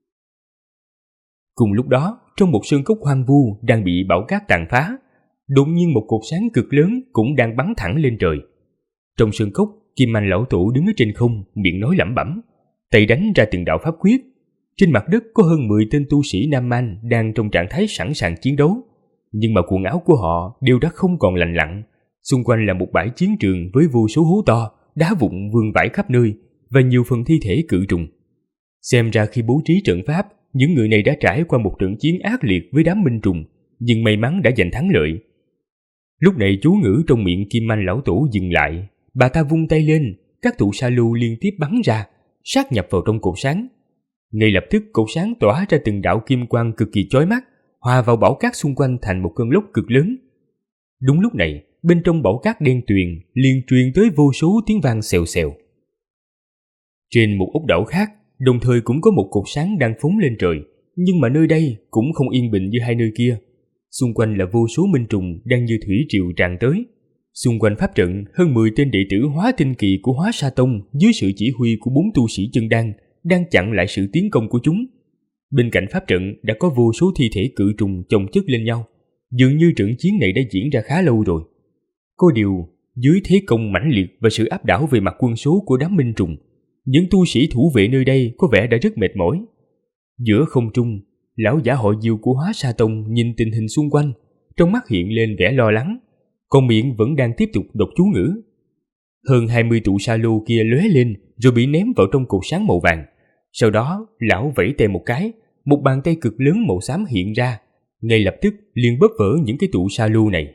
Cùng lúc đó, trong một sơn cốc hoang vu đang bị bão cát tàn phá, đột nhiên một cột sáng cực lớn cũng đang bắn thẳng lên trời. Trong sơn cốc, Kim Anh lão tổ đứng ở trên không, miệng nói lẩm bẩm, tay đánh ra từng đạo pháp quyết. Trên mặt đất có hơn 10 tên tu sĩ Nam Man đang trong trạng thái sẵn sàng chiến đấu, nhưng mà quần áo của họ đều đã không còn lành lặn. Xung quanh là một bãi chiến trường với vô số hố to, đá vụn vương vãi khắp nơi và nhiều phần thi thể cự trùng. Xem ra khi bố trí trận pháp, những người này đã trải qua một trận chiến ác liệt với đám minh trùng, nhưng may mắn đã giành thắng lợi. Lúc này chú ngữ trong miệng Kim Anh lão tổ dừng lại, bà ta vung tay lên, các tụ sa lô liên tiếp bắn ra, sát nhập vào trong cột sáng. Ngay lập tức cột sáng tỏa ra từng đạo kim quang cực kỳ chói mắt, hòa vào bão cát xung quanh thành một cơn lốc cực lớn. Đúng lúc này, bên trong bão cát đen tuyền liền truyền tới vô số tiếng vang xèo xèo. Trên một ốc đảo khác, đồng thời cũng có một cột sáng đang phóng lên trời, nhưng mà nơi đây cũng không yên bình như hai nơi kia. Xung quanh là vô số minh trùng đang như thủy triều tràn tới. Xung quanh pháp trận, hơn 10 tên đệ tử Hóa Tinh Kỳ của Hóa Sa Tông dưới sự chỉ huy của 4 tu sĩ chân đan đang chặn lại sự tiến công của chúng. Bên cạnh pháp trận đã có vô số thi thể cự trùng chồng chất lên nhau. Dường như trận chiến này đã diễn ra khá lâu rồi. Có điều, dưới thế công mãnh liệt và sự áp đảo về mặt quân số của đám minh trùng, những tu sĩ thủ vệ nơi đây có vẻ đã rất mệt mỏi. Giữa không trung, lão giả họ Diêu của Hóa Sa Tông nhìn tình hình xung quanh, trong mắt hiện lên vẻ lo lắng, còn miệng vẫn đang tiếp tục đọc chú ngữ. Hơn 20 tụ sa lô kia lóe lên rồi bị ném vào trong cột sáng màu vàng. Sau đó, lão vẫy tay một cái, một bàn tay cực lớn màu xám hiện ra, ngay lập tức liền bóp vỡ những cái tụ sa lô này.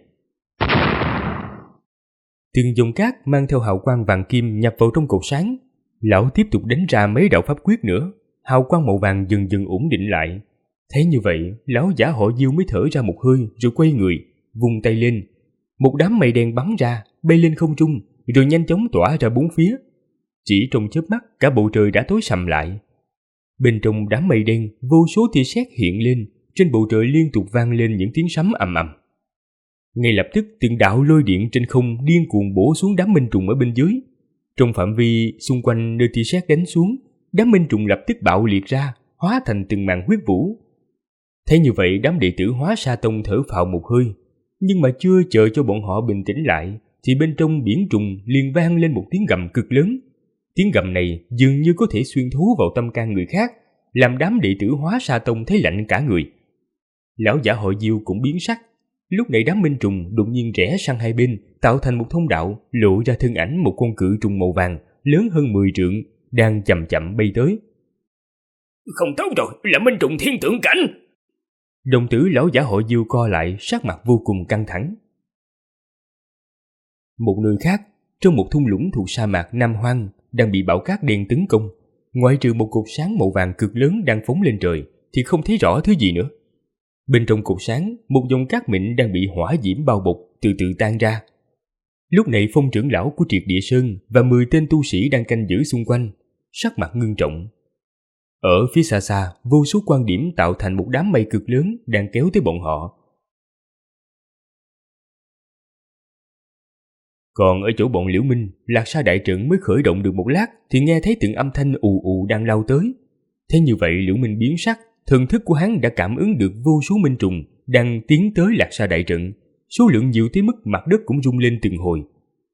Từng dòng cát mang theo hào quang vàng kim nhập vào trong cột sáng. Lão tiếp tục đánh ra mấy đạo pháp quyết nữa, hào quang màu vàng dần dần ổn định lại. Thấy như vậy, lão giả họ Diêu mới thở ra một hơi rồi quay người, vung tay lên. Một đám mây đen bắn ra, bay lên không trung, rồi nhanh chóng tỏa ra bốn phía. Chỉ trong chớp mắt, cả bầu trời đã tối sầm lại. Bên trong đám mây đen, vô số tia sét hiện lên, trên bầu trời liên tục vang lên những tiếng sấm ầm ầm. Ngay lập tức, từng đạo lôi điện trên không điên cuồng bổ xuống đám minh trùng ở bên dưới. Trong phạm vi xung quanh nơi tia sét đánh xuống, đám minh trùng lập tức bạo liệt ra, hóa thành từng màn huyết vũ. Thấy như vậy, đám đệ tử Hóa Sa Tông thở phào một hơi, nhưng mà chưa chờ cho bọn họ bình tĩnh lại, thì bên trong biển trùng liền vang lên một tiếng gầm cực lớn. Tiếng gầm này dường như có thể xuyên thấu vào tâm can người khác, làm đám đệ tử Hóa Sa Tông thấy lạnh cả người. Lão giả họ Diêu cũng biến sắc. Lúc này đám minh trùng đột nhiên rẽ sang hai bên, tạo thành một thông đạo, lộ ra thân ảnh một con cự trùng màu vàng lớn hơn 10 trượng đang chậm chậm bay tới. Không tốt rồi, là minh trùng thiên tượng cảnh. Đồng tử lão giả họ Diêu co lại, sắc mặt vô cùng căng thẳng. Một nơi khác, trong một thung lũng thuộc sa mạc Nam Hoang đang bị bão cát đen tấn công, ngoại trừ một cột sáng màu vàng cực lớn đang phóng lên trời thì không thấy rõ thứ gì nữa. Bên trong cột sáng, một dòng cát mịn đang bị hỏa diễm bao bọc, từ từ tan ra. Lúc này Phong trưởng lão của Triệt Địa Sơn và 10 tên tu sĩ đang canh giữ xung quanh, sắc mặt ngưng trọng. Ở phía xa xa, vô số quan điểm tạo thành một đám mây cực lớn đang kéo tới bọn họ. Còn ở chỗ bọn Liễu Minh, Lạc Sa đại trận mới khởi động được một lát thì nghe thấy từng âm thanh ù ù đang lao tới. Thế như vậy Liễu Minh biến sắc, thần thức của hắn đã cảm ứng được vô số minh trùng đang tiến tới Lạc Sa đại trận, số lượng nhiều tới mức mặt đất cũng rung lên từng hồi.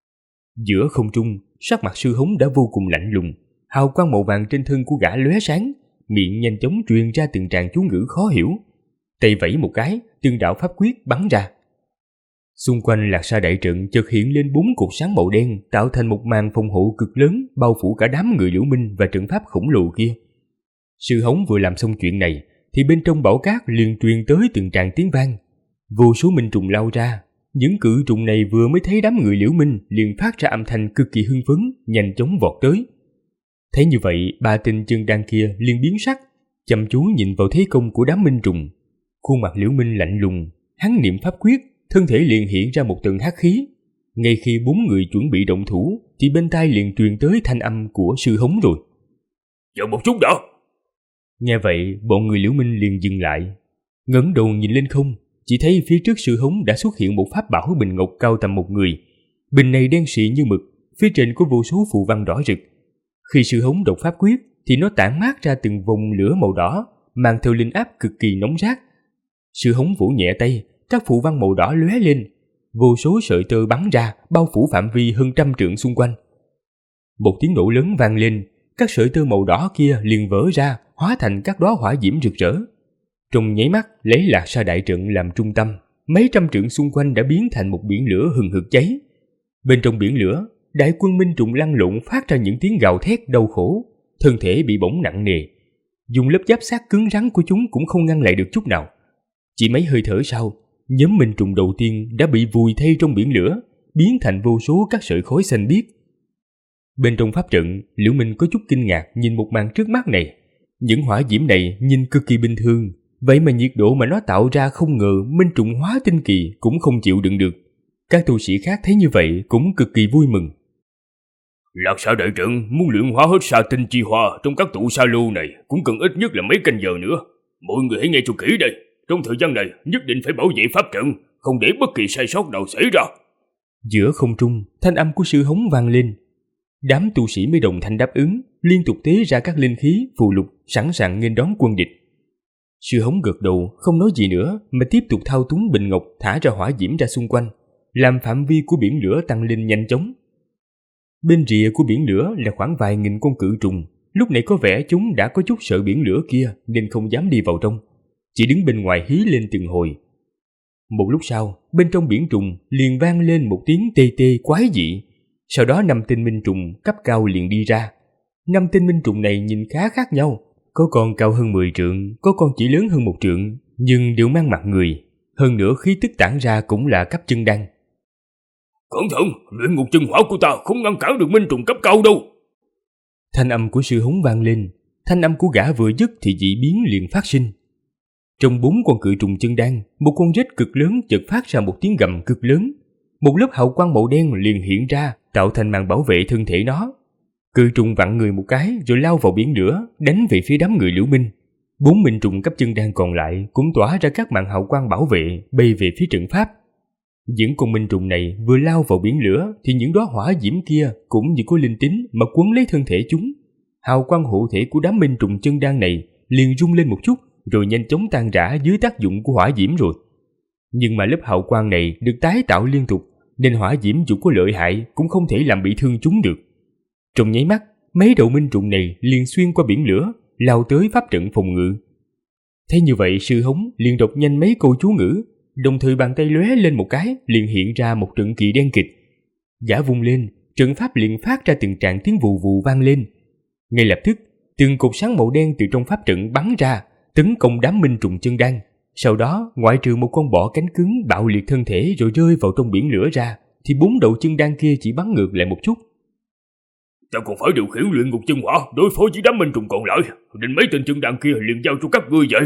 Giữa không trung, sắc mặt Sư Hống đã vô cùng lạnh lùng, hào quang màu vàng trên thân của gã lóe sáng, miệng nhanh chóng truyền ra từng tràng chú ngữ khó hiểu. Tay vẫy một cái, từng đạo pháp quyết bắn ra. Xung quanh Lạc Sa đại trận chợt hiện lên 4 cột sáng màu đen, tạo thành một màn phòng hộ cực lớn bao phủ cả đám người Liễu Minh và trận pháp khổng lồ kia. Sư Hống vừa làm xong chuyện này thì bên trong bão cát liền truyền tới từng tràng tiếng vang. Vô số minh trùng lao ra, những cự trùng này vừa mới thấy đám người Liễu Minh liền phát ra âm thanh cực kỳ hưng phấn, nhanh chóng vọt tới. Thấy như vậy, ba tên chân đan kia liền biến sắc, chăm chú nhìn vào thế công của đám minh trùng. Khuôn mặt Liễu Minh lạnh lùng, hắn niệm pháp quyết, thân thể liền hiện ra một tầng hắc khí. Ngay khi 4 người chuẩn bị động thủ thì bên tai liền truyền tới thanh âm của Sư Hống rồi. Chờ một chút đã. Nghe vậy, bọn người Liễu Minh liền dừng lại, ngẩng đầu nhìn lên không, chỉ thấy phía trước Sư Hống đã xuất hiện một pháp bảo bình ngọc cao tầm một người. Bình này đen xị như mực, phía trên có vô số phù văn đỏ rực. Khi Sư Hống đọc pháp quyết thì nó tản mát ra từng vòng lửa màu đỏ, mang theo linh áp cực kỳ nóng rát. Sư Hống vỗ nhẹ tay, các phù văn màu đỏ lóe lên, vô số sợi tơ bắn ra, bao phủ phạm vi hơn 100 trượng xung quanh. Một tiếng nổ lớn vang lên, các sợi tơ màu đỏ kia liền vỡ ra, hóa thành các đóa hỏa diễm rực rỡ. Trong nháy mắt, lấy Lạc Sa đại trận làm trung tâm, mấy trăm trượng xung quanh đã biến thành một biển lửa hừng hực cháy. Bên trong biển lửa, đại quân minh trùng lăn lộn phát ra những tiếng gào thét đau khổ, thân thể bị bỏng nặng nề. Dùng lớp giáp sắt cứng rắn của chúng cũng không ngăn lại được chút nào. Chỉ mấy hơi thở sau, nhóm minh trùng đầu tiên đã bị vùi thay trong biển lửa, biến thành vô số các sợi khói xanh biếc. Bên trong pháp trận, Liễu Minh có chút kinh ngạc nhìn một màn trước mắt này. Những hỏa diễm này nhìn cực kỳ bình thường, vậy mà nhiệt độ mà nó tạo ra không ngờ minh trùng hóa tinh kỳ cũng không chịu đựng được. Các tu sĩ khác thấy như vậy cũng cực kỳ vui mừng. Lạc Sa đại trận muốn luyện hóa hết sa tinh chi hoa trong các tụ sa lô này cũng cần ít nhất là mấy canh giờ nữa. Mọi người hãy nghe cho kỹ đây. Trong thời gian này nhất định phải bảo vệ pháp trận, không để bất kỳ sai sót nào xảy ra. Giữa không trung, thanh âm của Sư Hống vang lên. Đám tu sĩ mới đồng thanh đáp ứng, liên tục tế ra các linh khí, phù lục, sẵn sàng nghênh đón quân địch. Sư Hống gật đầu, không nói gì nữa mà tiếp tục thao túng bình ngọc thả ra hỏa diễm ra xung quanh, làm phạm vi của biển lửa tăng lên nhanh chóng. Bên rìa của biển lửa là khoảng vài nghìn con cự trùng, lúc này có vẻ chúng đã có chút sợ biển lửa kia nên không dám đi vào trong, chỉ đứng bên ngoài hí lên từng hồi. Một lúc sau, bên trong biển trùng liền vang lên một tiếng tê tê quái dị. Sau đó 5 tên minh trùng cấp cao liền đi ra. 5 tên minh trùng này nhìn khá khác nhau, có con cao hơn 10 trượng, có con chỉ lớn hơn 1 trượng, nhưng đều mang mặt người. Hơn nữa khí tức tản ra cũng là cấp chân đan. Cẩn thận, luyện ngục chân hỏa của ta không ngăn cản được minh trùng cấp cao đâu. Thanh âm của Sư Hống vang lên, thanh âm của gã vừa dứt thì dị biến liền phát sinh. Trong 4 con cự trùng chân đan, một con rết cực lớn chợt phát ra một tiếng gầm cực lớn. Một lớp hào quang màu đen liền hiện ra, tạo thành màn bảo vệ thân thể nó. Cự trùng vặn người một cái rồi lao vào biển lửa, đánh về phía đám người Liễu Minh. 4 minh trùng cấp chân đan còn lại cũng tỏa ra các màn hào quang bảo vệ, bay về phía trận pháp. Những con minh trùng này vừa lao vào biển lửa thì những đóa hỏa diễm kia cũng như có linh tính mà quấn lấy thân thể chúng. Hào quang hộ thể của đám minh trùng chân đan này liền rung lên một chút rồi nhanh chóng tan rã dưới tác dụng của hỏa diễm rồi. Nhưng mà lớp hào quang này được tái tạo liên tục nên hỏa diễm dù có lợi hại cũng không thể làm bị thương chúng được. Trong nháy mắt, mấy đầu minh trùng này liền xuyên qua biển lửa, lao tới pháp trận phòng ngự. Thấy như vậy, Sư Hống liền đọc nhanh mấy câu chú ngữ, đồng thời bàn tay lóe lên một cái liền hiện ra một trận kỳ đen kịch. Gã vung lên, trận pháp liền phát ra từng tràng tiếng vù vù vang lên. Ngay lập tức, từng cột sáng màu đen từ trong pháp trận bắn ra, tấn công đám minh trùng chân đan. Sau đó, ngoại trừ một con bọ cánh cứng bạo liệt thân thể rồi rơi vào trong biển lửa ra, thì 4 đầu chân đan kia chỉ bắn ngược lại một chút. Ta còn phải điều khiển luyện ngục chân hỏa đối phó với đám minh trùng còn lại, nên mấy tên chân đan kia liền giao cho các ngươi vậy.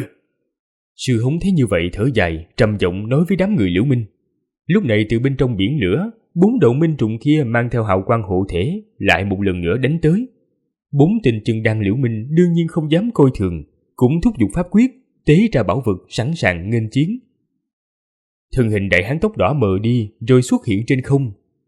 Sư Hống thấy như vậy thở dài, trầm giọng nói với đám người Liễu Minh. Lúc này từ bên trong biển lửa, 4 đầu minh trùng kia mang theo hào quang hộ thể lại một lần nữa đánh tới. 4 tên chân đan Liễu Minh đương nhiên không dám coi thường, cũng thúc giục pháp quyết, tế ra bảo vật sẵn sàng nghênh chiến. Thân hình đại hán tóc đỏ mờ đi rồi xuất hiện trên không.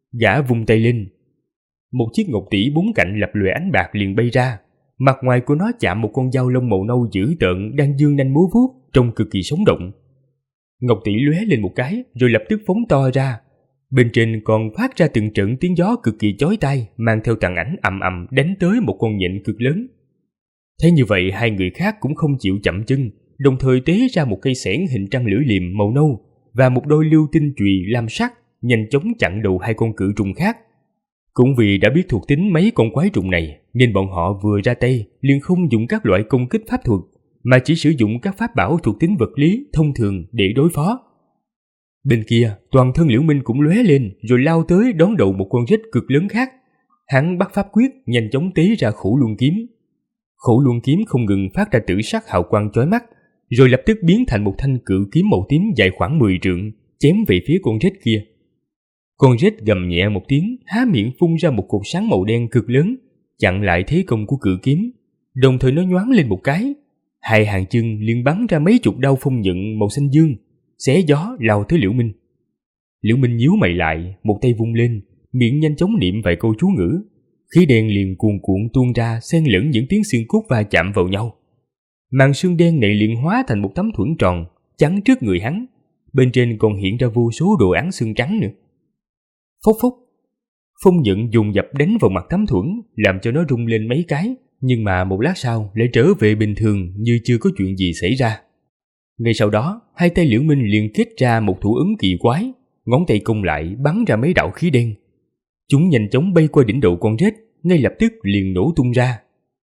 Gã vung tay lên. Một chiếc ngọc tỷ 4 cạnh lập lòe ánh bạc liền bay ra. Mặt ngoài của nó chạm một con dao lông màu nâu dữ tợn đang dương nanh múa vuốt, trông cực kỳ sống động. Ngọc tỷ lóe lên một cái rồi lập tức phóng to ra. Bên trên còn phát ra từng trận tiếng gió cực kỳ chói tai, mang theo tàn ảnh ầm ầm đánh tới một con nhện cực lớn. Thế như vậy, hai người khác cũng không chịu chậm chân, đồng thời tế ra một cây xẻng hình trăng lưỡi liềm màu nâu và một đôi lưu tinh chùy lam sắc, nhanh chóng chặn đầu hai con cự trùng khác. Cũng vì đã biết thuộc tính mấy con quái trùng này, nên bọn họ vừa ra tay liền không dùng các loại công kích pháp thuật, mà chỉ sử dụng các pháp bảo thuộc tính vật lý thông thường để đối phó. Bên kia, toàn thân Liễu Minh cũng lóe lên rồi lao tới đón đầu một con rết cực lớn khác. Hắn bắt pháp quyết, nhanh chóng tế ra Khổ Luân kiếm. Khổ Luân kiếm không ngừng phát ra tử sắc hào quang chói mắt, rồi lập tức biến thành một thanh cự kiếm màu tím dài khoảng 10 trượng, chém về phía con rết kia. Con rết gầm nhẹ một tiếng, há miệng phun ra một cột sáng màu đen cực lớn, chặn lại thế công của cự kiếm. Đồng thời nó nhoáng lên một cái, hai hàng chân liền bắn ra mấy chục đao phong nhận màu xanh dương, xé gió lao tới Liễu Minh. Liễu Minh nhíu mày lại, một tay vung lên, miệng nhanh chóng niệm vài câu chú ngữ. Khí đen liền cuồn cuộn tuôn ra, xen lẫn những tiếng xương cốt va chạm vào nhau. Màn xương đen này liền hóa thành một tấm thuẫn tròn chắn trước người hắn, bên trên còn hiện ra vô số đồ án xương trắng nữa. Phốc phốc, phong nhận dồn dập đánh vào mặt tấm thuẫn, làm cho nó rung lên mấy cái, nhưng mà một lát sau lại trở về bình thường như chưa có chuyện gì xảy ra. Ngay sau đó, hai tay Liễu Minh liền kết ra một thủ ấn kỳ quái, ngón tay cung lại bắn ra mấy đạo khí đen. Chúng nhanh chóng bay qua đỉnh đầu con rết, ngay lập tức liền nổ tung ra.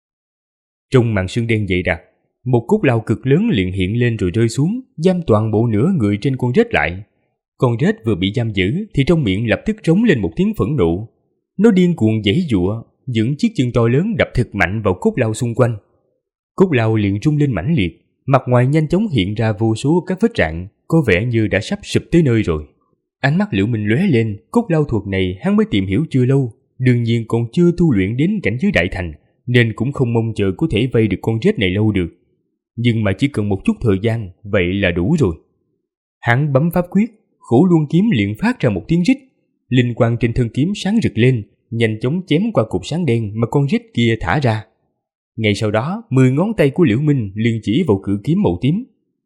Trong màn sương đen dày đặc, một cốt lao cực lớn liền hiện lên rồi rơi xuống, giam toàn bộ nửa người trên con rết lại. Con rết vừa bị giam giữ thì trong miệng lập tức rống lên một tiếng phẫn nộ. Nó điên cuồng giãy giụa, những chiếc chân to lớn đập thật mạnh vào cốt lao xung quanh. Cốt lao liền rung lên mãnh liệt, mặt ngoài nhanh chóng hiện ra vô số các vết rạn, có vẻ như đã sắp sụp tới nơi rồi. Ánh mắt Liễu Minh lóe lên, cốt lao thuật này hắn mới tìm hiểu chưa lâu, đương nhiên còn chưa tu luyện đến cảnh giới đại thành, nên cũng không mong chờ có thể vây được con rết này lâu được. Nhưng mà chỉ cần một chút thời gian, vậy là đủ rồi. Hắn bấm pháp quyết, Khổ Luân kiếm liền phát ra một tiếng rít, linh quang trên thân kiếm sáng rực lên, nhanh chóng chém qua cục sáng đen mà con rết kia thả ra. Ngay sau đó, 10 ngón tay của Liễu Minh liền chỉ vào cự kiếm màu tím.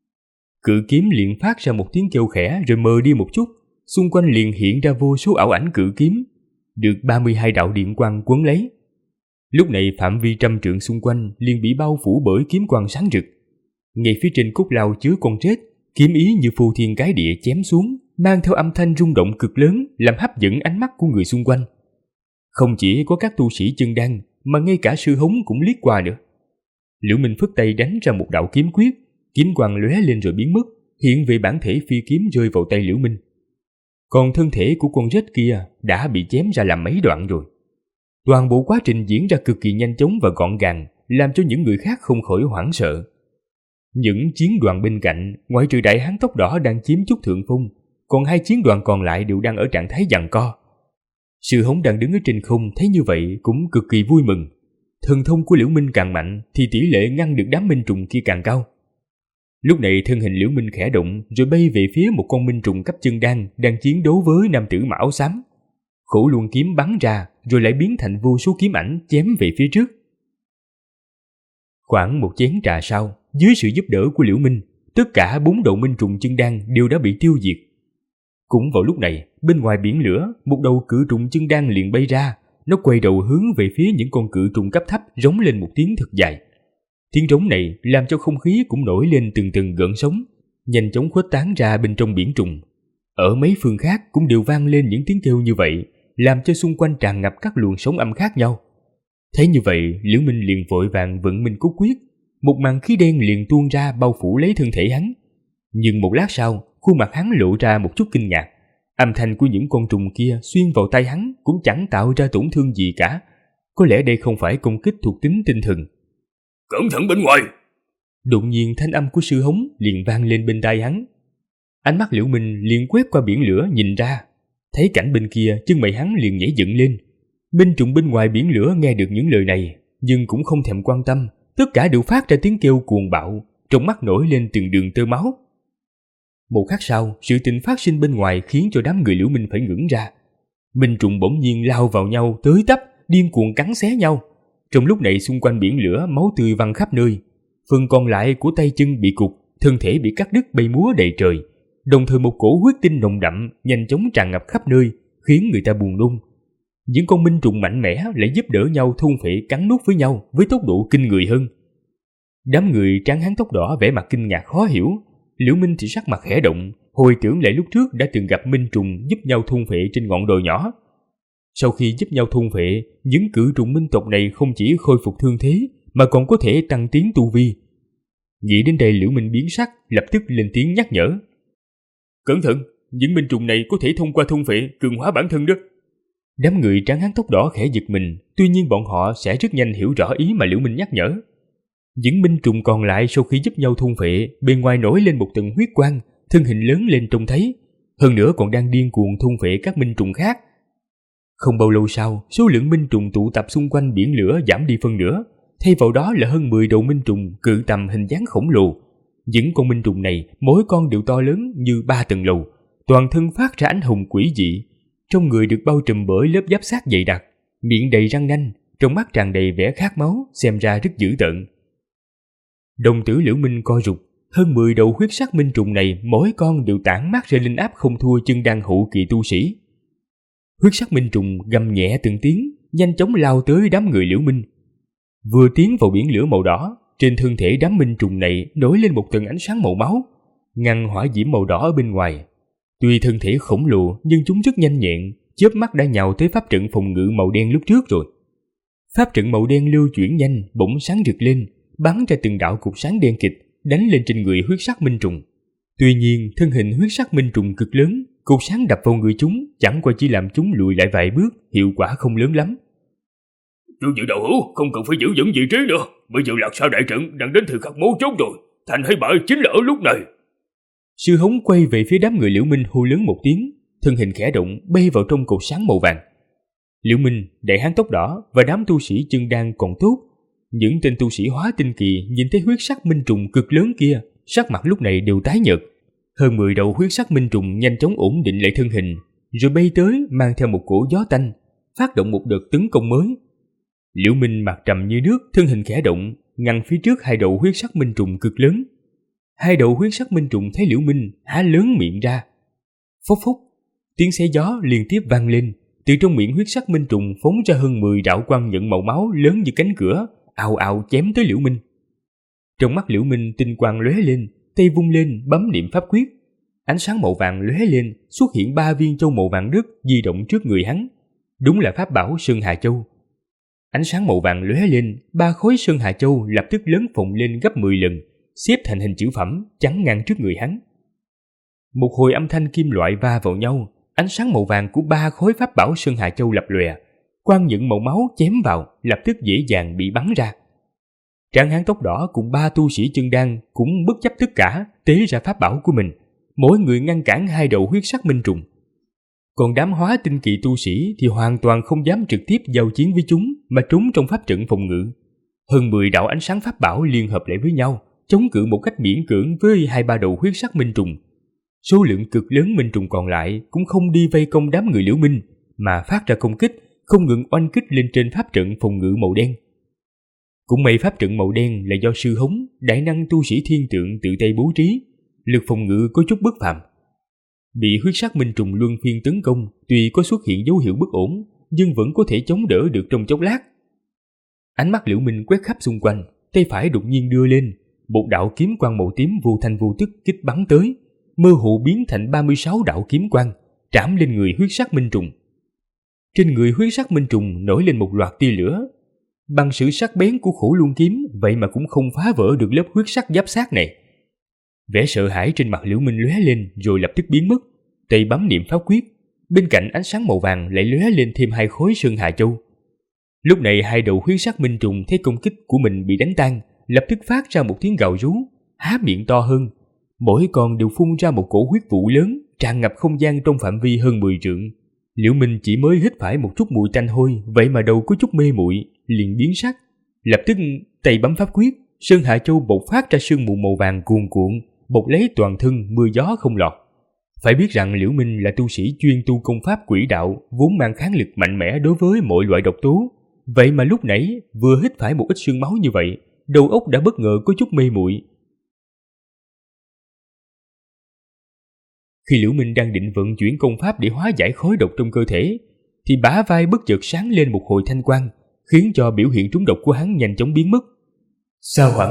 Cự kiếm liền phát ra một tiếng kêu khẽ rồi mờ đi một chút, xung quanh liền hiện ra vô số ảo ảnh cự kiếm, được 32 đạo điện quang quấn lấy. Lúc này phạm vi trăm trượng xung quanh liền bị bao phủ bởi kiếm quang sáng rực. Ngay phía trên cốt lao chứa con rết, kiếm ý như phô thiên cái địa chém xuống, mang theo âm thanh rung động cực lớn, làm hấp dẫn ánh mắt của người xung quanh. Không chỉ có các tu sĩ chân đan, mà ngay cả sư hống cũng liếc qua nữa. Liễu Minh phất tay đánh ra một đạo kiếm quyết, kiếm quang lóe lên rồi biến mất, hiện về bản thể phi kiếm rơi vào tay Liễu Minh. Còn thân thể của con rết kia đã bị chém ra làm mấy đoạn rồi. Toàn bộ quá trình diễn ra cực kỳ nhanh chóng và gọn gàng, làm cho những người khác không khỏi hoảng sợ. Những chiến đoàn bên cạnh, ngoại trừ đại hán tóc đỏ đang chiếm chút thượng phong, còn hai chiến đoàn còn lại đều đang ở trạng thái giằng co. Sư hống đang đứng ở trên không thấy như vậy cũng cực kỳ vui mừng. Thần thông của Liễu Minh càng mạnh thì tỷ lệ ngăn được đám minh trùng kia càng cao. Lúc này thân hình Liễu Minh khẽ động rồi bay về phía một con minh trùng cấp chân đan đang chiến đấu với nam tử mặc áo xám. Khổ Luân kiếm bắn ra rồi lại biến thành vô số kiếm ảnh chém về phía trước. Khoảng một chén trà sau, dưới sự giúp đỡ của Liễu Minh, tất cả 4 đầu minh trùng chân đan đều đã bị tiêu diệt. Cũng vào lúc này, bên ngoài biển lửa, một đầu cự trùng chân đan liền bay ra, nó quay đầu hướng về phía những con cự trùng cấp thấp, rống lên một tiếng thật dài. Tiếng rống này làm cho không khí cũng nổi lên từng từng gợn sóng, nhanh chóng khuếch tán ra bên trong biển trùng. Ở mấy phương khác cũng đều vang lên những tiếng kêu như vậy, làm cho xung quanh tràn ngập các luồng sóng âm khác nhau. Thấy như vậy, Liễu Minh liền vội vàng vận Minh Cốt Quyết, một màn khí đen liền tuôn ra bao phủ lấy thân thể hắn. Nhưng một lát sau, khuôn mặt hắn lộ ra một chút kinh ngạc. Âm thanh của những con trùng kia xuyên vào tay hắn cũng chẳng tạo ra tổn thương gì cả. Có lẽ đây không phải công kích thuộc tính tinh thần. Cẩn thận bên ngoài! Đột nhiên thanh âm của sư hống liền vang lên bên tai hắn. Ánh mắt Liễu Minh liền quét qua biển lửa nhìn ra. Thấy cảnh bên kia, chân mày hắn liền nhảy dựng lên. Binh trùng bên ngoài biển lửa nghe được những lời này, nhưng cũng không thèm quan tâm. Tất cả đều phát ra tiếng kêu cuồng bạo, trong mắt nổi lên từng đường tơ máu. Một khắc sau, sự tình phát sinh bên ngoài khiến cho đám người Liễu Minh phải ngẩn ra. Minh trùng bỗng nhiên lao vào nhau tới tấp, điên cuồng cắn xé nhau. Trong lúc này xung quanh biển lửa máu tươi văng khắp nơi. Phần còn lại của tay chân bị cụt, thân thể bị cắt đứt bay múa đầy trời. Đồng thời một cổ huyết tinh nồng đậm nhanh chóng tràn ngập khắp nơi, khiến người ta buồn nôn. Những con minh trùng mạnh mẽ lại giúp đỡ nhau thôn phệ cắn nuốt với nhau với tốc độ kinh người hơn. Đám người tráng hán tóc đỏ vẻ mặt kinh ngạc khó hiểu. Liễu Minh thì sắc mặt khẽ động, hồi tưởng lại lúc trước đã từng gặp minh trùng giúp nhau thôn phệ trên ngọn đồi nhỏ. Sau khi giúp nhau thôn phệ, những cự trùng minh tộc này không chỉ khôi phục thương thế mà còn có thể tăng tiến tu vi. Nghĩ đến đây Liễu Minh biến sắc, lập tức lên tiếng nhắc nhở. Cẩn thận, những minh trùng này có thể thông qua thôn phệ cường hóa bản thân đó. Đám người tráng hán tóc đỏ khẽ giật mình, tuy nhiên bọn họ sẽ rất nhanh hiểu rõ ý mà Liễu Minh nhắc nhở. Những minh trùng còn lại sau khi giúp nhau thôn phệ, bên ngoài nổi lên một tầng huyết quang, thân hình lớn lên trông thấy, hơn nữa còn đang điên cuồng thôn phệ các minh trùng khác. Không bao lâu sau, số lượng minh trùng tụ tập xung quanh biển lửa giảm đi phân nửa, thay vào đó là hơn 10 đầu minh trùng cự tầm hình dáng khổng lồ. Những con minh trùng này mỗi con đều to lớn như 3 tầng lầu, toàn thân phát ra ánh hồng quỷ dị, trong người được bao trùm bởi lớp giáp xác dày đặc, miệng đầy răng nanh, trong mắt tràn đầy vẻ khát máu, xem ra rất dữ tợn. Đồng tử Liễu Minh co rụt, hơn 10 đầu huyết sắc minh trùng này mỗi con đều tản mát ra linh áp không thua chân đan hậu kỳ tu sĩ. Huyết sắc minh trùng gầm nhẹ từng tiếng, nhanh chóng lao tới đám người Liễu Minh. Vừa tiến vào biển lửa màu đỏ, trên thân thể đám minh trùng này nổi lên một tầng ánh sáng màu máu, ngăn hỏa diễm màu đỏ ở bên ngoài. Tuy thân thể khổng lồ nhưng chúng rất nhanh nhẹn, chớp mắt đã nhào tới pháp trận phòng ngự màu đen lúc trước rồi. Pháp trận màu đen lưu chuyển nhanh, bỗng sáng rực lên, bắn ra từng đạo cục sáng đen kịt, đánh lên trên người huyết sắc minh trùng. Tuy nhiên, thân hình huyết sắc minh trùng cực lớn, cục sáng đập vào người chúng chẳng qua chỉ làm chúng lùi lại vài bước, hiệu quả không lớn lắm. Chú Dự đạo hữu, không cần phải giữ vững vị trí nữa, bây giờ Lạc Sa đại trận đang đến thời khắc mấu chốt rồi, thành hay bại chính là ở lúc này. Sư Hống quay về phía đám người Liễu Minh hô lớn một tiếng, thân hình khẽ động bay vào trong cột sáng màu vàng. Liễu Minh, đại hán tóc đỏ và đám tu sĩ chân đan còn tốt, những tên tu sĩ hóa tinh kỳ nhìn thấy huyết sắc minh trùng cực lớn kia, sắc mặt lúc này đều tái nhợt. Hơn 10 đầu huyết sắc minh trùng nhanh chóng ổn định lại thân hình, rồi bay tới mang theo một cổ gió tanh, phát động một đợt tấn công mới. Liễu Minh mặt trầm như nước, thân hình khẽ động, ngăn phía trước 2 đầu huyết sắc minh trùng cực lớn. 2 đầu huyết sắc minh trùng thấy Liễu Minh há lớn miệng ra. Phốc phốc, tiếng xé gió liên tiếp vang lên, từ trong miệng huyết sắc minh trùng phóng ra hơn 10 đạo quang nhận màu máu lớn như cánh cửa, ào ào chém tới Liễu Minh. Trong mắt Liễu Minh tinh quang lóe lên, tay vung lên bấm niệm pháp quyết, ánh sáng màu vàng lóe lên, xuất hiện 3 viên châu màu vàng đất di động trước người hắn, đúng là pháp bảo Sơn Hà Châu. Ánh sáng màu vàng lóe lên, 3 khối Sơn Hà Châu lập tức lớn phồng lên gấp 10 lần, xếp thành hình chữ phẩm chắn ngang trước người hắn. Một hồi âm thanh kim loại va vào nhau, ánh sáng màu vàng của 3 khối pháp bảo Sơn Hà Châu lập lòe, quang nhận màu máu chém vào lập tức dễ dàng bị bắn ra. Tráng hán tóc đỏ cùng 3 tu sĩ chân đan cũng bất chấp tất cả tế ra pháp bảo của mình, mỗi người ngăn cản 2 đầu huyết sắc minh trùng. Còn đám hóa tinh kỳ tu sĩ thì hoàn toàn không dám trực tiếp giao chiến với chúng mà trốn trong pháp trận phòng ngự. Hơn 10 đạo ánh sáng pháp bảo liên hợp lại với nhau, chống cự một cách miễn cưỡng với 2-3 đầu huyết sắc minh trùng. Số lượng cực lớn minh trùng còn lại cũng không đi vây công đám người Liễu Minh mà phát ra công kích, không ngừng oanh kích lên trên pháp trận phòng ngự màu đen. Cũng may pháp trận màu đen là do Sư Hống, đại năng tu sĩ thiên tượng tự tay bố trí, lực phòng ngự có chút bất phàm. Bị huyết sắc minh trùng luân phiên tấn công, tuy có xuất hiện dấu hiệu bất ổn, nhưng vẫn có thể chống đỡ được trong chốc lát. Ánh mắt Liễu Minh quét khắp xung quanh, tay phải đột nhiên đưa lên, một đạo kiếm quang màu tím vô thanh vô tức kích bắn tới, mơ hồ biến thành 36 đạo kiếm quang, trảm lên người huyết sắc minh trùng. Trên người huyết sắc minh trùng nổi lên một loạt tia lửa. Bằng sự sắc bén của khổ luân kiếm, vậy mà cũng không phá vỡ được lớp huyết sắc giáp xác này. Vẻ sợ hãi trên mặt Liễu Minh lóe lên rồi lập tức biến mất, tay bấm niệm pháp quyết, bên cạnh ánh sáng màu vàng lại lóe lên thêm 2 khối Sơn Hà Châu. Lúc này 2 đầu huyết sắc minh trùng thấy công kích của mình bị đánh tan, lập tức phát ra một tiếng gào rú, há miệng to hơn, mỗi con đều phun ra một cổ huyết vụ lớn, tràn ngập không gian trong phạm vi hơn 10 trượng. Liễu Minh chỉ mới hít phải một chút mùi tanh hôi, vậy mà đầu có chút mê muội, liền biến sắc, lập tức tay bấm pháp quyết, Sơn Hà Châu bộc phát ra sương mù màu vàng cuồn cuộn, bộc lấy toàn thân, mưa gió không lọt. Phải biết rằng Liễu Minh là tu sĩ chuyên tu công pháp quỷ đạo, vốn mang kháng lực mạnh mẽ đối với mọi loại độc tố. Vậy mà lúc nãy vừa hít phải một ít sương máu như vậy, đầu óc đã bất ngờ có chút mê muội. Khi Liễu Minh đang định vận chuyển công pháp để hóa giải khói độc trong cơ thể, thì bả vai bất chợt sáng lên một hồi thanh quang, khiến cho biểu hiện trúng độc của hắn nhanh chóng biến mất. Sao hẳn?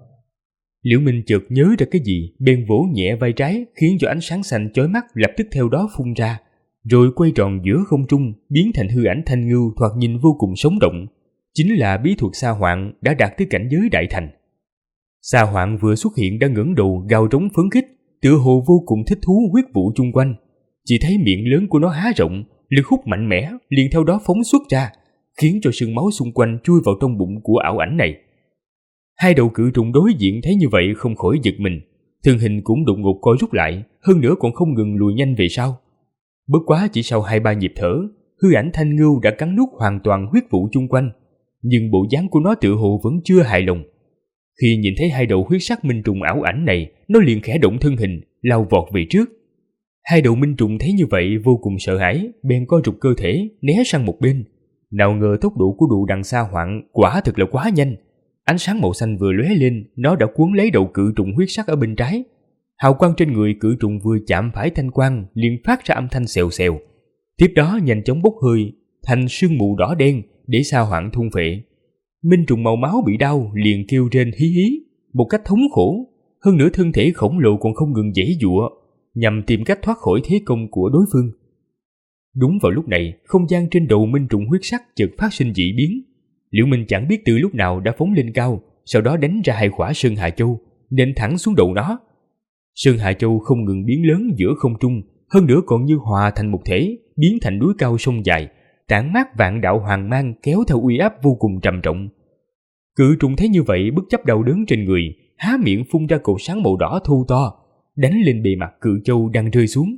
Liễu Minh chợt nhớ ra cái gì, bèn vỗ nhẹ vai trái, khiến cho ánh sáng xanh chói mắt lập tức theo đó phun ra, rồi quay tròn giữa không trung, biến thành hư ảnh thanh ngưu thoạt nhìn vô cùng sống động. Chính là bí thuật Sa Hoạn đã đạt tới cảnh giới đại thành. Sa Hoạn vừa xuất hiện đã ngẩng đầu gào trống phấn khích, tựa hồ vô cùng thích thú huyết vụ chung quanh. Chỉ thấy miệng lớn của nó há rộng, lực hút mạnh mẽ liền theo đó phóng xuất ra, khiến cho sương máu xung quanh chui vào trong bụng của ảo ảnh này. Hai đầu cự trùng đối diện thấy như vậy không khỏi giật mình, thân hình cũng đột ngột co rút lại, hơn nữa còn không ngừng lùi nhanh về sau. Bất quá chỉ sau 2-3 nhịp thở, hư ảnh thanh ngưu đã cắn nuốt hoàn toàn huyết vụ chung quanh, nhưng bộ dáng của nó tựa hồ vẫn chưa hài lòng. Khi nhìn thấy hai đầu huyết sắc minh trùng ảo ảnh này, nó liền khẽ động thân hình, lao vọt về trước. Hai đầu minh trùng thấy như vậy vô cùng sợ hãi, bèn co rụt cơ thể, né sang một bên. Nào ngờ tốc độ của Đụ Đằng Sa Hoạn quả thực là quá nhanh. Ánh sáng màu xanh vừa lóe lên, nó đã cuốn lấy đầu cự trùng huyết sắc ở bên trái. Hào quang trên người cự trùng vừa chạm phải thanh quang liền phát ra âm thanh xèo xèo. Tiếp đó nhanh chóng bốc hơi thành sương mù đỏ đen để Sa Hoạn thôn phệ. Minh trùng màu máu bị đau liền kêu rên hí hí một cách thống khổ, hơn nữa thân thể khổng lồ còn không ngừng giãy giụa nhằm tìm cách thoát khỏi thế công của đối phương. Đúng vào lúc này, không gian trên đầu minh trùng huyết sắc chợt phát sinh dị biến. Liễu Minh chẳng biết từ lúc nào đã phóng lên cao, sau đó đánh ra 2 quả Sơn Hà Châu, nện thẳng xuống đầu nó. Sơn Hà Châu không ngừng biến lớn giữa không trung, hơn nữa còn như hòa thành một thể, biến thành núi cao sông dài, tản mát vạn đạo hoàng mang kéo theo uy áp vô cùng trầm trọng. Cự trùng thấy như vậy bất chấp đau đớn trên người, há miệng phun ra cột sáng màu đỏ thô to, đánh lên bề mặt cự châu đang rơi xuống.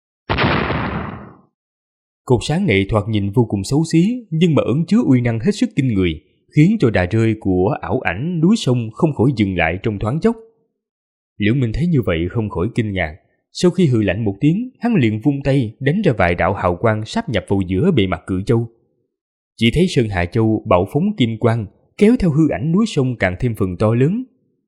Cột sáng này thoạt nhìn vô cùng xấu xí, nhưng mà ẩn chứa uy năng hết sức kinh người, khiến cho đà rơi của ảo ảnh núi sông không khỏi dừng lại trong thoáng chốc. Liễu Minh thấy như vậy không khỏi kinh ngạc. Sau khi hừ lạnh một tiếng, hắn liền vung tay đánh ra vài đạo hào quang sáp nhập vào giữa bề mặt cự châu. Chỉ thấy Sơn Hà Châu bạo phóng kim quang, kéo theo hư ảnh núi sông càng thêm phần to lớn.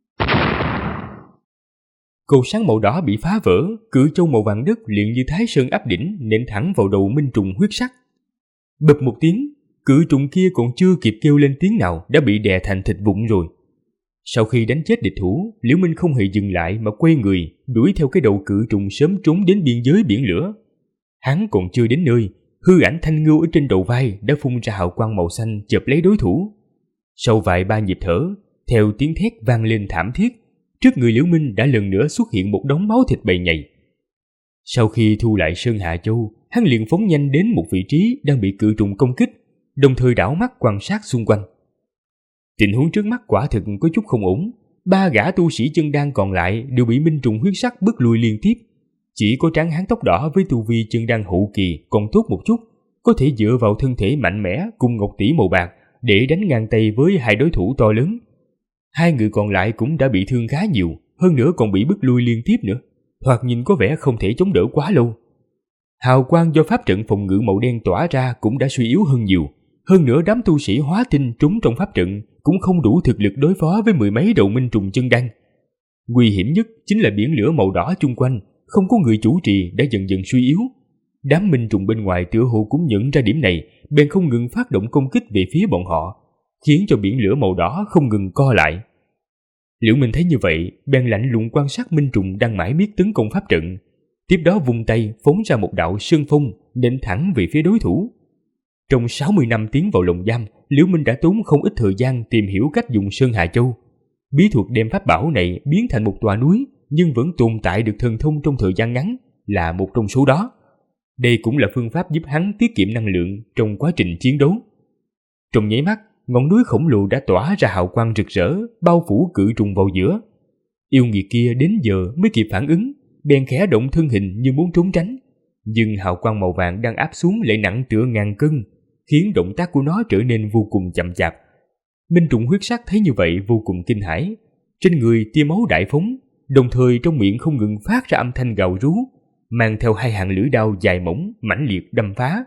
Cột sáng màu đỏ bị phá vỡ, cự châu màu vàng đất liền như Thái Sơn áp đỉnh nện thẳng vào đầu minh trùng huyết sắc. Bập một tiếng, cự trùng kia còn chưa kịp kêu lên tiếng nào đã bị đè thành thịt vụn rồi. Sau khi đánh chết địch thủ, Liễu Minh không hề dừng lại mà quay người đuổi theo cái đầu cự trùng sớm trốn đến biên giới biển lửa. Hắn còn chưa đến nơi, hư ảnh thanh ngưu ở trên đầu vai đã phun ra hào quang màu xanh chộp lấy đối thủ. Sau vài 3 nhịp thở, theo tiếng thét vang lên thảm thiết, trước người Liễu Minh đã lần nữa xuất hiện một đống máu thịt bầy nhầy. Sau khi thu lại Sơn Hà Châu, hắn liền phóng nhanh đến một vị trí đang bị cự trùng công kích, đồng thời đảo mắt quan sát xung quanh. Tình huống trước mắt quả thực có chút không ổn. 3 gã tu sĩ chân đan còn lại đều bị minh trùng huyết sắc bức lui liên tiếp. Chỉ có tráng hán tóc đỏ với tu vi chân đan hậu kỳ còn tốt một chút, có thể dựa vào thân thể mạnh mẽ cùng ngọc tỷ màu bạc để đánh ngang tay với 2 đối thủ to lớn. 2 người còn lại cũng đã bị thương khá nhiều, hơn nữa còn bị bức lui liên tiếp nữa, thoạt nhìn có vẻ không thể chống đỡ quá lâu. Hào quang do pháp trận phòng ngự màu đen tỏa ra cũng đã suy yếu hơn nhiều, hơn nữa đám tu sĩ hóa tinh trúng trong pháp trận cũng không đủ thực lực đối phó với 10 mấy đầu minh trùng chân đan. Nguy hiểm nhất chính là biển lửa màu đỏ chung quanh, không có người chủ trì đã dần dần suy yếu. Đám minh trùng bên ngoài tựa hồ cũng nhận ra điểm này, bèn không ngừng phát động công kích về phía bọn họ, khiến cho biển lửa màu đỏ không ngừng co lại. Liễu Minh thấy như vậy, bèn lạnh lùng quan sát minh trùng đang mãi miết tấn công pháp trận, tiếp đó vung tay phóng ra một đạo sơn phong nện thẳng về phía đối thủ. Trong 60 năm tiến vào lồng giam, Liễu Minh đã tốn không ít thời gian tìm hiểu cách dùng Sơn Hà Châu. Bí thuật đem pháp bảo này biến thành một tòa núi nhưng vẫn tồn tại được thần thông trong thời gian ngắn là một trong số đó. Đây cũng là phương pháp giúp hắn tiết kiệm năng lượng trong quá trình chiến đấu. Trong nháy mắt, ngọn núi khổng lồ đã tỏa ra hào quang rực rỡ, bao phủ cự trùng vào giữa. Yêu nghiệt kia đến giờ mới kịp phản ứng, bèn khẽ động thân hình như muốn trốn tránh, nhưng hào quang màu vàng đang áp xuống lại nặng tựa ngàn cân, khiến động tác của nó trở nên vô cùng chậm chạp. Minh trùng huyết sắc thấy như vậy vô cùng kinh hãi, trên người tia máu đại phóng, đồng thời trong miệng không ngừng phát ra âm thanh gào rú, mang theo 2 hàng lưỡi đao dài mỏng mãnh liệt đâm phá.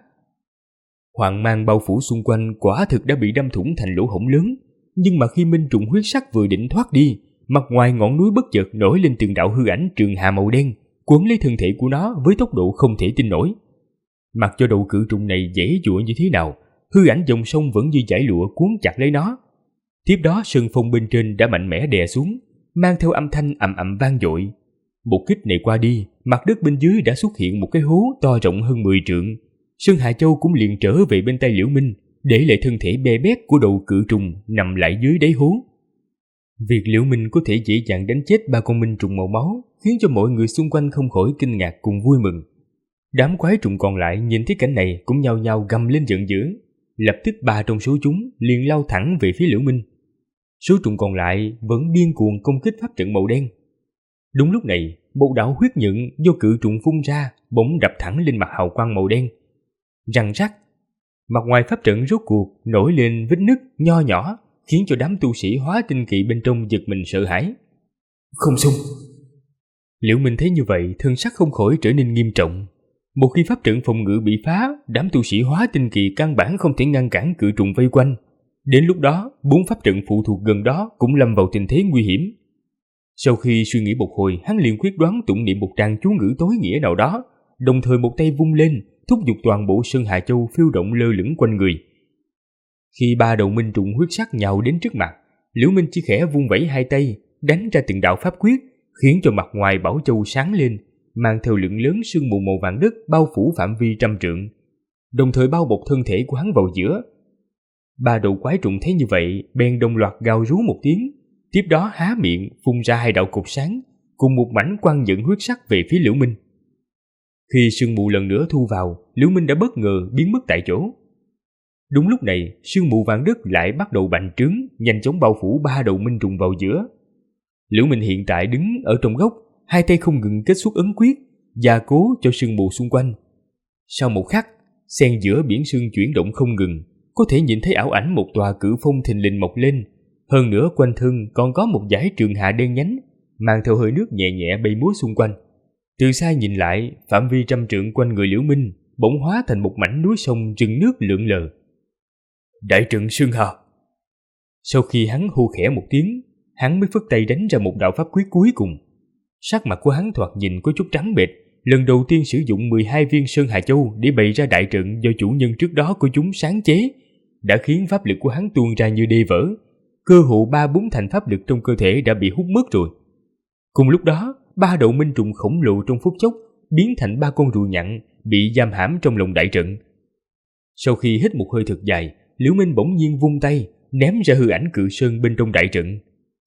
Hoàng mang bao phủ xung quanh quả thực đã bị đâm thủng thành lỗ hổng lớn, nhưng mà khi minh trùng huyết sắc vừa định thoát đi, mặt ngoài ngọn núi bất chợt nổi lên từng đạo hư ảnh trường hà màu đen, quấn lấy thân thể của nó với tốc độ không thể tin nổi. Mặc cho đầu cự trùng này dễ dụa như thế nào, hư ảnh dòng sông vẫn như dải lụa cuốn chặt lấy nó. Tiếp đó sơn phong bên trên đã mạnh mẽ đè xuống, mang theo âm thanh ầm ầm vang dội. Một kích này qua đi, mặt đất bên dưới đã xuất hiện một cái hố to rộng hơn 10 trượng. Sơn Hà Châu cũng liền trở về bên tay Liễu Minh, để lại thân thể bê bết của đầu cự trùng nằm lại dưới đáy hố. Việc Liễu Minh có thể dễ dàng đánh chết 3 con minh trùng màu máu khiến cho mọi người xung quanh không khỏi kinh ngạc cùng vui mừng. Đám quái trùng còn lại nhìn thấy cảnh này cũng nhao nhao gầm lên giận dữ. Lập tức 3 trong số chúng liền lao thẳng về phía Liễu Minh. Số trùng còn lại vẫn điên cuồng công kích pháp trận màu đen. Đúng lúc này, một đạo huyết nhận do cự trùng phun ra bỗng đập thẳng lên mặt hào quang màu đen. Răng rắc, mặt ngoài pháp trận rốt cuộc nổi lên vết nứt nho nhỏ, khiến cho đám tu sĩ hóa tinh kỵ bên trong giật mình sợ hãi. Không xung. Liễu Minh thấy như vậy, thân sắc không khỏi trở nên nghiêm trọng. Một khi pháp trận phòng ngự bị phá, đám tu sĩ hóa tinh kỳ căn bản không thể ngăn cản cự trùng vây quanh. Đến lúc đó, 4 pháp trận phụ thuộc gần đó cũng lâm vào tình thế nguy hiểm. Sau khi suy nghĩ một hồi, hắn liền quyết đoán tụng niệm một tràng chú ngữ tối nghĩa nào đó, đồng thời một tay vung lên, thúc giục toàn bộ Sơn Hà Châu phiêu động lơ lửng quanh người. Khi 3 đầu minh trùng huyết sắc nhào đến trước mặt, Liễu Minh chỉ khẽ vung vẩy 2 tay, đánh ra từng đạo pháp quyết, khiến cho mặt ngoài bảo châu sáng lên, mang theo lượng lớn sương mù màu vàng đất bao phủ phạm vi trăm trượng, đồng thời bao bọc thân thể của hắn vào giữa. 3 đầu quái trùng thấy như vậy, bèn đồng loạt gào rú một tiếng, tiếp đó há miệng phun ra 2 đạo cột sáng, cùng một mảnh quang dẫn huyết sắc về phía Liễu Minh. Khi sương mù lần nữa thu vào, Liễu Minh đã bất ngờ biến mất tại chỗ. Đúng lúc này, sương mù vàng đất lại bắt đầu bành trướng, nhanh chóng bao phủ 3 đầu minh trùng vào giữa. Liễu Minh hiện tại đứng ở trong góc, 2 tay không ngừng kết xuất ấn quyết, gia cố cho sương mù xung quanh. Sau một khắc, xen giữa biển sương chuyển động không ngừng, có thể nhìn thấy ảo ảnh một tòa cự phong thình lình mọc lên. Hơn nữa quanh thân còn có một dải trường hạ đen nhánh, mang theo hơi nước nhẹ nhẹ bay múa xung quanh. Từ xa nhìn lại, phạm vi trăm trượng quanh người Liễu Minh bỗng hóa thành một mảnh núi sông rừng nước lượn lờ. Đại trận Sương Hà. Sau khi hắn hô khẽ một tiếng, hắn mới phất tay đánh ra một đạo pháp quyết cuối cùng. Sắc mặt của hắn thoạt nhìn có chút trắng bệch, lần đầu tiên sử dụng 12 viên Sơn Hà Châu để bày ra đại trận do chủ nhân trước đó của chúng sáng chế, đã khiến pháp lực của hắn tuôn ra như đê vỡ. Cơ hồ 3/4 thành pháp lực trong cơ thể đã bị hút mất rồi. Cùng lúc đó, 3 đầu minh trùng khổng lồ trong phút chốc biến thành 3 con rùa nhặn bị giam hãm trong lòng đại trận. Sau khi hít một hơi thật dài, Liễu Minh bỗng nhiên vung tay ném ra hư ảnh cự sơn bên trong đại trận.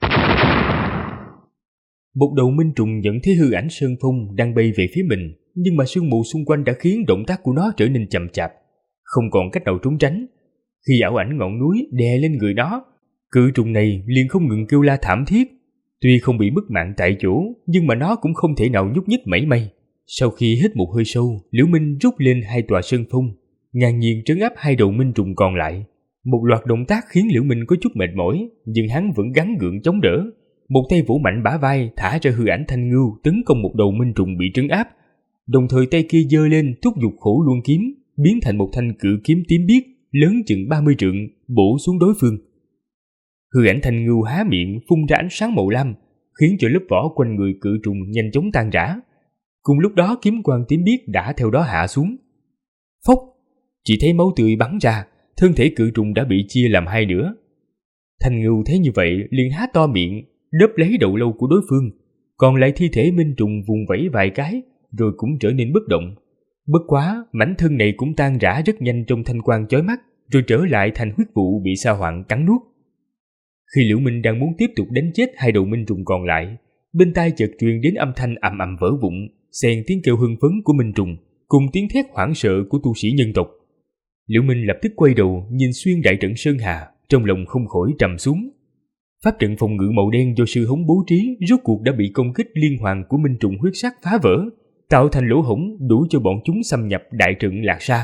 Một đầu minh trùng nhận thấy hư ảnh sơn phong đang bay về phía mình, nhưng mà sương mù xung quanh đã khiến động tác của nó trở nên chậm chạp, không còn cách nào trốn tránh. Khi ảo ảnh ngọn núi đè lên người nó, cự trùng này liền không ngừng kêu la thảm thiết. Tuy không bị mất mạng tại chỗ, nhưng mà nó cũng không thể nào nhúc nhích mảy may. Sau khi hít một hơi sâu, Liễu Minh rút lên 2 tòa sơn phong, ngang nhiên trấn áp 2 đầu minh trùng còn lại. Một loạt động tác khiến Liễu Minh có chút mệt mỏi, nhưng hắn vẫn gắng gượng chống đỡ. Một tay vỗ mạnh bả vai, thả ra hư ảnh thanh ngưu tấn công một đầu minh trùng bị trấn áp, đồng thời tay kia giơ lên thúc giục Khổ Luân kiếm, biến thành một thanh cự kiếm tím biếc lớn chừng 30 trượng bổ xuống đối phương. Hư ảnh thanh ngưu há miệng phun ra ánh sáng màu lam, khiến cho lớp vỏ quanh người cự trùng nhanh chóng tan rã. Cùng lúc đó kiếm quang tím biếc đã theo đó hạ xuống. Phốc, chỉ thấy máu tươi bắn ra, thân thể cự trùng đã bị chia làm 2 nửa. Thanh ngưu thấy như vậy liền há to miệng, đớp lấy đầu lâu của đối phương, còn lại thi thể minh trùng vùng vẫy vài cái, rồi cũng trở nên bất động. Bất quá, mảnh thân này cũng tan rã rất nhanh trong thanh quang chói mắt, rồi trở lại thành huyết vụ bị sa hoạn cắn nuốt. Khi Liễu Minh đang muốn tiếp tục đánh chết 2 đầu minh trùng còn lại, bên tai chợt truyền đến âm thanh ầm ầm vỡ vụn, xen tiếng kêu hưng phấn của minh trùng cùng tiếng thét hoảng sợ của tu sĩ nhân tộc. Liễu Minh lập tức quay đầu nhìn xuyên đại trận Sơn Hà, trong lòng không khỏi trầm xuống. Pháp trận phòng ngự màu đen do sư hống bố trí rốt cuộc đã bị công kích liên hoàn của minh trùng huyết sắc phá vỡ, tạo thành lỗ hổng đủ cho bọn chúng xâm nhập đại trận Lạc Sa.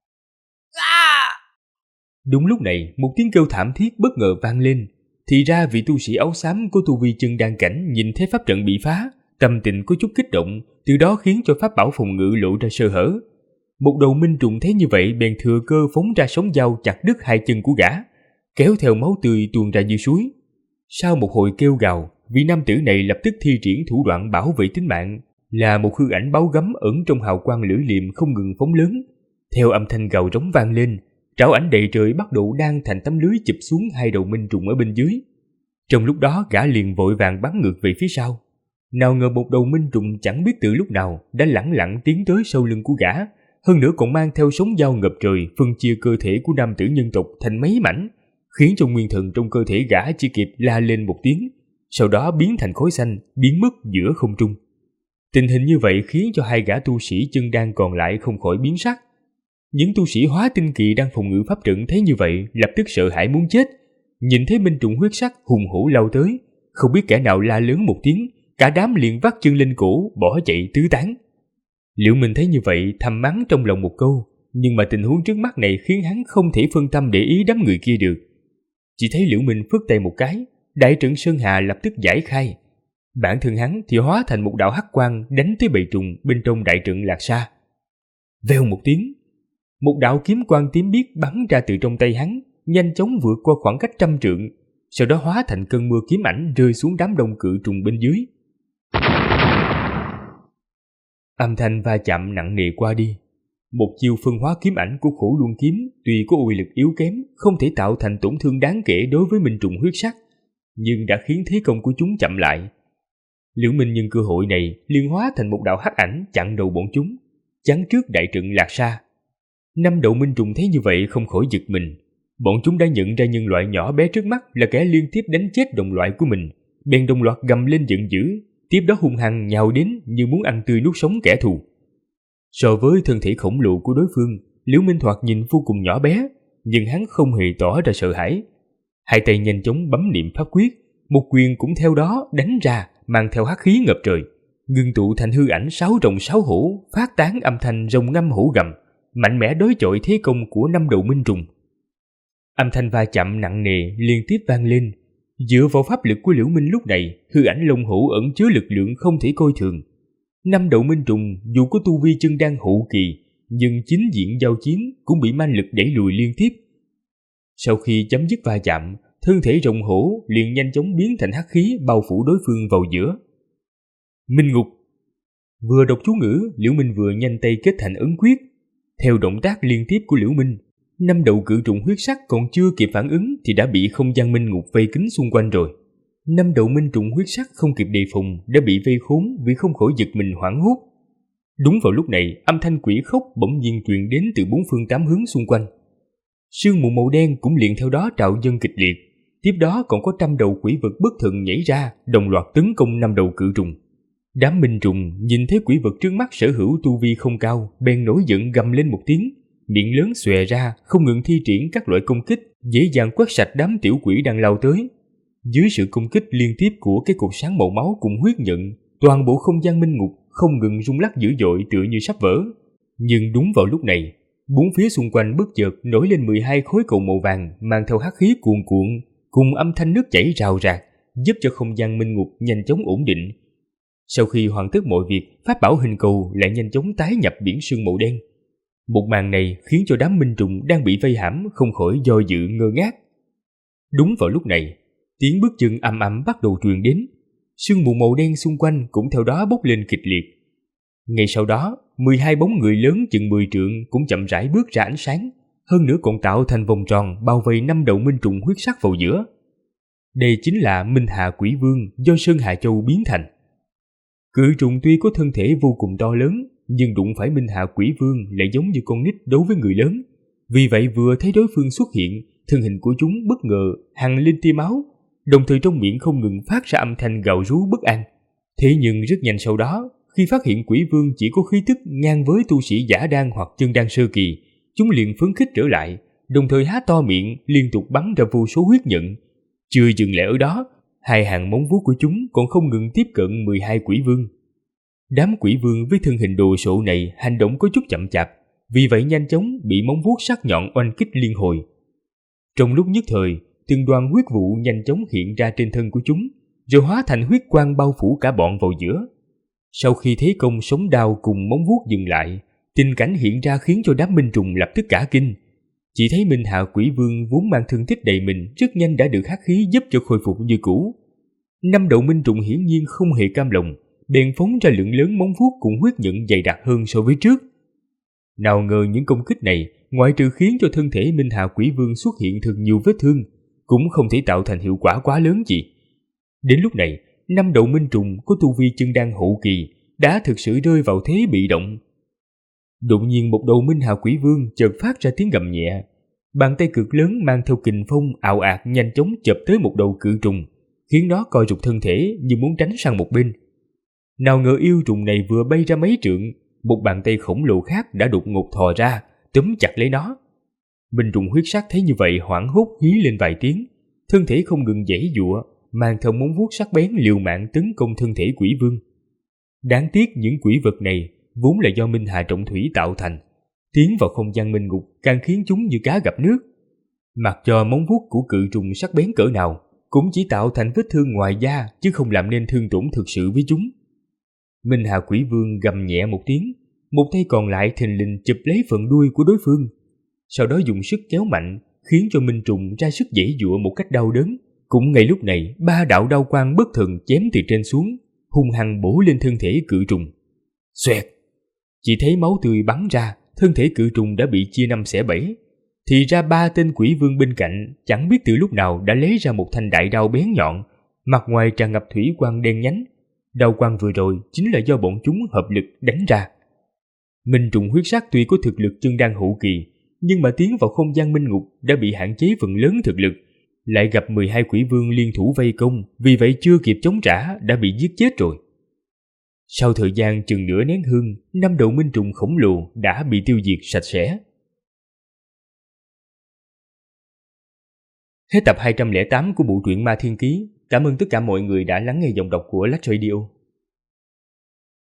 Đúng lúc này, một tiếng kêu thảm thiết bất ngờ vang lên. Thì ra vị tu sĩ áo xám của tu vi chân đan cảnh nhìn thấy pháp trận bị phá, Tâm tình có chút kích động, từ đó khiến cho pháp bảo phòng ngự lộ ra sơ hở. Một đầu minh trùng thấy như vậy bèn thừa cơ phóng ra sóng dao chặt đứt hai chân của gã, kéo theo máu tươi tuôn ra như suối. Sau một hồi kêu gào, vị nam tử này lập tức thi triển thủ đoạn bảo vệ tính mạng, là một hư ảnh báo gấm ẩn trong hào quang lưỡi liềm không ngừng phóng lớn. Theo âm thanh gào rống vang lên, trảo ảnh đầy trời bắt đầu đan thành tấm lưới chụp xuống hai đầu minh trùng ở bên dưới. Trong lúc đó gã liền vội vàng bắn ngược về phía sau. Nào ngờ một đầu minh trùng chẳng biết từ lúc nào đã lẳng lặng tiến tới sau lưng của gã, hơn nữa còn mang theo sóng dao ngập trời phân chia cơ thể của nam tử nhân tộc thành mấy mảnh, khiến cho nguyên thần trong cơ thể gã chỉ kịp la lên một tiếng, sau đó biến thành khói xanh, biến mất giữa không trung. Tình hình như vậy khiến cho hai gã tu sĩ chân đan còn lại không khỏi biến sắc. Những tu sĩ hóa tinh kỳ đang phòng ngự pháp trận thấy như vậy lập tức sợ hãi muốn chết, nhìn thấy minh trùng huyết sắc hùng hổ lao tới, không biết kẻ nào la lớn một tiếng, cả đám liền vắt chân lên cổ bỏ chạy tứ tán. Liễu Minh thấy như vậy thầm mắng trong lòng một câu, nhưng mà tình huống trước mắt này khiến hắn không thể phân tâm để ý đám người kia được. Chỉ thấy Liễu Minh phất tay một cái, đại trận Sơn Hà lập tức giải khai. Bản thân hắn thì hóa thành một đạo hắc quang đánh tới bầy trùng bên trong đại trận Lạc Sa. Vèo một tiếng, một đạo kiếm quang tím biếc bắn ra từ trong tay hắn, nhanh chóng vượt qua khoảng cách 100 trượng, sau đó hóa thành cơn mưa kiếm ảnh rơi xuống đám đông cự trùng bên dưới. Âm thanh va chạm nặng nề qua đi. Một chiêu phân hóa kiếm ảnh của Khổ Luân kiếm tuy có uy lực yếu kém, không thể tạo thành tổn thương đáng kể đối với minh trùng huyết sắc, nhưng đã khiến thế công của chúng chậm lại. Liễu Minh nhân cơ hội này liền hóa thành một đạo hắc ảnh chặn đầu bọn chúng, chắn trước đại trận Lạc Sa. 5 đầu minh trùng thấy như vậy không khỏi giật mình. Bọn chúng đã nhận ra nhân loại nhỏ bé trước mắt là kẻ liên tiếp đánh chết đồng loại của mình, bèn đồng loạt gầm lên giận dữ, tiếp đó hung hăng nhào đến như muốn ăn tươi nuốt sống kẻ thù. So với thân thể khổng lồ của đối phương, Liễu Minh thoạt nhìn vô cùng nhỏ bé, nhưng hắn không hề tỏ ra sợ hãi. Hai tay nhanh chóng bấm niệm pháp quyết, một quyền cũng theo đó đánh ra, mang theo hắc khí ngập trời, ngưng tụ thành hư ảnh 6 rồng 6 hổ, phát tán âm thanh rồng ngâm hổ gầm, mạnh mẽ đối chọi thế công của 5 đầu minh trùng. Âm thanh va chạm nặng nề liên tiếp vang lên. Dựa vào pháp lực của Liễu Minh lúc này, hư ảnh long hổ ẩn chứa lực lượng không thể coi thường. 5 đầu minh trùng dù có tu vi chân đan hậu kỳ, nhưng chính diện giao chiến cũng bị ma lực đẩy lùi liên tiếp. Sau khi chấm dứt va chạm, thân thể rồng hổ liền nhanh chóng biến thành hắc khí bao phủ đối phương vào giữa. Minh ngục. Vừa đọc chú ngữ, Liễu Minh vừa nhanh tay kết thành ấn quyết. Theo động tác liên tiếp của Liễu Minh, 5 đầu cự trùng huyết sắc còn chưa kịp phản ứng thì đã bị không gian minh ngục vây kín xung quanh rồi. 5 đầu minh trùng huyết sắc không kịp đề phòng đã bị vây khốn vì không khỏi giật mình hoảng hốt. Đúng vào lúc này, âm thanh quỷ khóc bỗng nhiên truyền đến từ 4 phương 8 hướng xung quanh. Sương mù màu đen cũng liền theo đó trào dâng kịch liệt. Tiếp đó còn có 100 đầu quỷ vật bất thần nhảy ra, đồng loạt tấn công 5 đầu cự trùng. Đám minh trùng nhìn thấy quỷ vật trước mắt sở hữu tu vi không cao, bèn nổi giận gầm lên một tiếng, miệng lớn xòe ra, không ngừng thi triển các loại công kích, dễ dàng quét sạch đám tiểu quỷ đang lao tới. Dưới sự công kích liên tiếp của cái cột sáng màu máu cùng huyết nhận, toàn bộ không gian minh ngục không ngừng rung lắc dữ dội tựa như sắp vỡ. Nhưng đúng vào lúc này, 4 phía xung quanh bất chợt nổi lên 12 khối cầu màu vàng mang theo hắc khí cuồn cuộn, cùng âm thanh nước chảy rào rạc, giúp cho không gian minh ngục nhanh chóng ổn định. Sau khi hoàn tất mọi việc, pháp bảo hình cầu lại nhanh chóng tái nhập biển sương màu đen. Một màn này khiến cho đám minh trùng đang bị vây hãm không khỏi do dự ngơ ngác. Đúng vào lúc này, tiếng bước chân ầm ầm bắt đầu truyền đến, sương mù màu đen xung quanh cũng theo đó bốc lên kịch liệt. Ngay sau đó, 12 bóng người lớn chừng 10 trượng cũng chậm rãi bước ra ánh sáng, hơn nữa còn tạo thành vòng tròn bao vây 5 đầu minh trùng huyết sắc vào giữa. Đây chính là Minh Hà Quỷ Vương do Sơn Hà Châu biến thành. Cự trùng tuy có thân thể vô cùng to lớn, nhưng đụng phải Minh Hà Quỷ Vương lại giống như con nít đối với người lớn. Vì vậy vừa thấy đối phương xuất hiện, thân hình của chúng bất ngờ hằn lên tia máu, đồng thời trong miệng không ngừng phát ra âm thanh gào rú bất an. Thế nhưng rất nhanh sau đó, khi phát hiện Quỷ Vương chỉ có khí tức ngang với tu sĩ giả đan hoặc chân đan sơ kỳ, chúng liền phấn khích trở lại, đồng thời há to miệng liên tục bắn ra vô số huyết nhận. Chưa dừng lại ở đó, hai hàng móng vuốt của chúng còn không ngừng tiếp cận 12 quỷ vương. Đám quỷ vương với thân hình đồ sộ này hành động có chút chậm chạp, vì vậy nhanh chóng bị móng vuốt sắc nhọn oanh kích liên hồi. Trong lúc nhất thời, từng đoàn huyết vụ nhanh chóng hiện ra trên thân của chúng, rồi hóa thành huyết quang bao phủ cả bọn vào giữa. Sau khi thế công sống đao cùng móng vuốt dừng lại, tình cảnh hiện ra khiến cho đám minh trùng lập tức cả kinh. Chỉ thấy Minh Hà Quỷ Vương vốn mang thương tích đầy mình rất nhanh đã được hắc khí giúp cho khôi phục như cũ. 5 đầu minh trùng hiển nhiên không hề cam lòng, bèn phóng ra lượng lớn móng vuốt cùng huyết nhận dày đặc hơn so với trước. Nào ngờ những công kích này, ngoại trừ khiến cho thân thể Minh Hà Quỷ Vương xuất hiện thật nhiều vết thương, cũng không thể tạo thành hiệu quả quá lớn gì. Đến lúc này, 5 đầu minh trùng có tu vi chân đan hậu kỳ đã thực sự rơi vào thế bị động. Đột nhiên một đầu Minh Hà Quỷ Vương chợt phát ra tiếng gầm nhẹ. Bàn tay cực lớn mang theo kình phong ào ạt nhanh chóng chộp tới một đầu cự trùng, khiến nó co rụt thân thể như muốn tránh sang một bên. Nào ngờ yêu trùng này vừa bay ra mấy trượng, một bàn tay khổng lồ khác đã đột ngột thò ra, túm chặt lấy nó. Minh trùng huyết sắc thấy như vậy hoảng hốt hí lên vài tiếng, thân thể không ngừng giãy giụa, mang theo móng vuốt sắc bén liều mạng tấn công thân thể quỷ vương. Đáng tiếc những quỷ vật này vốn là do Minh Hà Trọng Thủy tạo thành, tiến vào không gian minh ngục càng khiến chúng như cá gặp nước. Mặc cho móng vuốt của cự trùng sắc bén cỡ nào, cũng chỉ tạo thành vết thương ngoài da chứ không làm nên thương tổn thực sự với chúng. Minh Hà Quỷ Vương gầm nhẹ một tiếng, một tay còn lại thình lình chụp lấy phần đuôi của đối phương, sau đó dùng sức kéo mạnh, khiến cho minh trùng ra sức giãy giụa một cách đau đớn. Cũng ngay lúc này, 3 đạo đao quang bất thần chém từ trên xuống, hung hăng bổ lên thân thể cự trùng. Xoẹt! Chỉ thấy máu tươi bắn ra, thân thể cự trùng đã bị chia 5 xẻ 7. Thì ra 3 tên quỷ vương bên cạnh chẳng biết từ lúc nào đã lấy ra một thanh đại đao bén nhọn, mặt ngoài tràn ngập thủy quang đen nhánh. Đao quang vừa rồi chính là do bọn chúng hợp lực đánh ra. Minh trùng huyết sắc tuy có thực lực chân đan hậu kỳ, nhưng mà tiến vào không gian minh ngục đã bị hạn chế phần lớn thực lực, lại gặp 12 quỷ vương liên thủ vây công, vì vậy chưa kịp chống trả đã bị giết chết rồi. Sau thời gian chừng nửa nén hương, 5 đầu minh trùng khổng lồ đã bị tiêu diệt sạch sẽ. Hết tập 208 của bộ truyện Ma Thiên Ký. Cảm ơn tất cả mọi người đã lắng nghe giọng đọc của Lách Radio.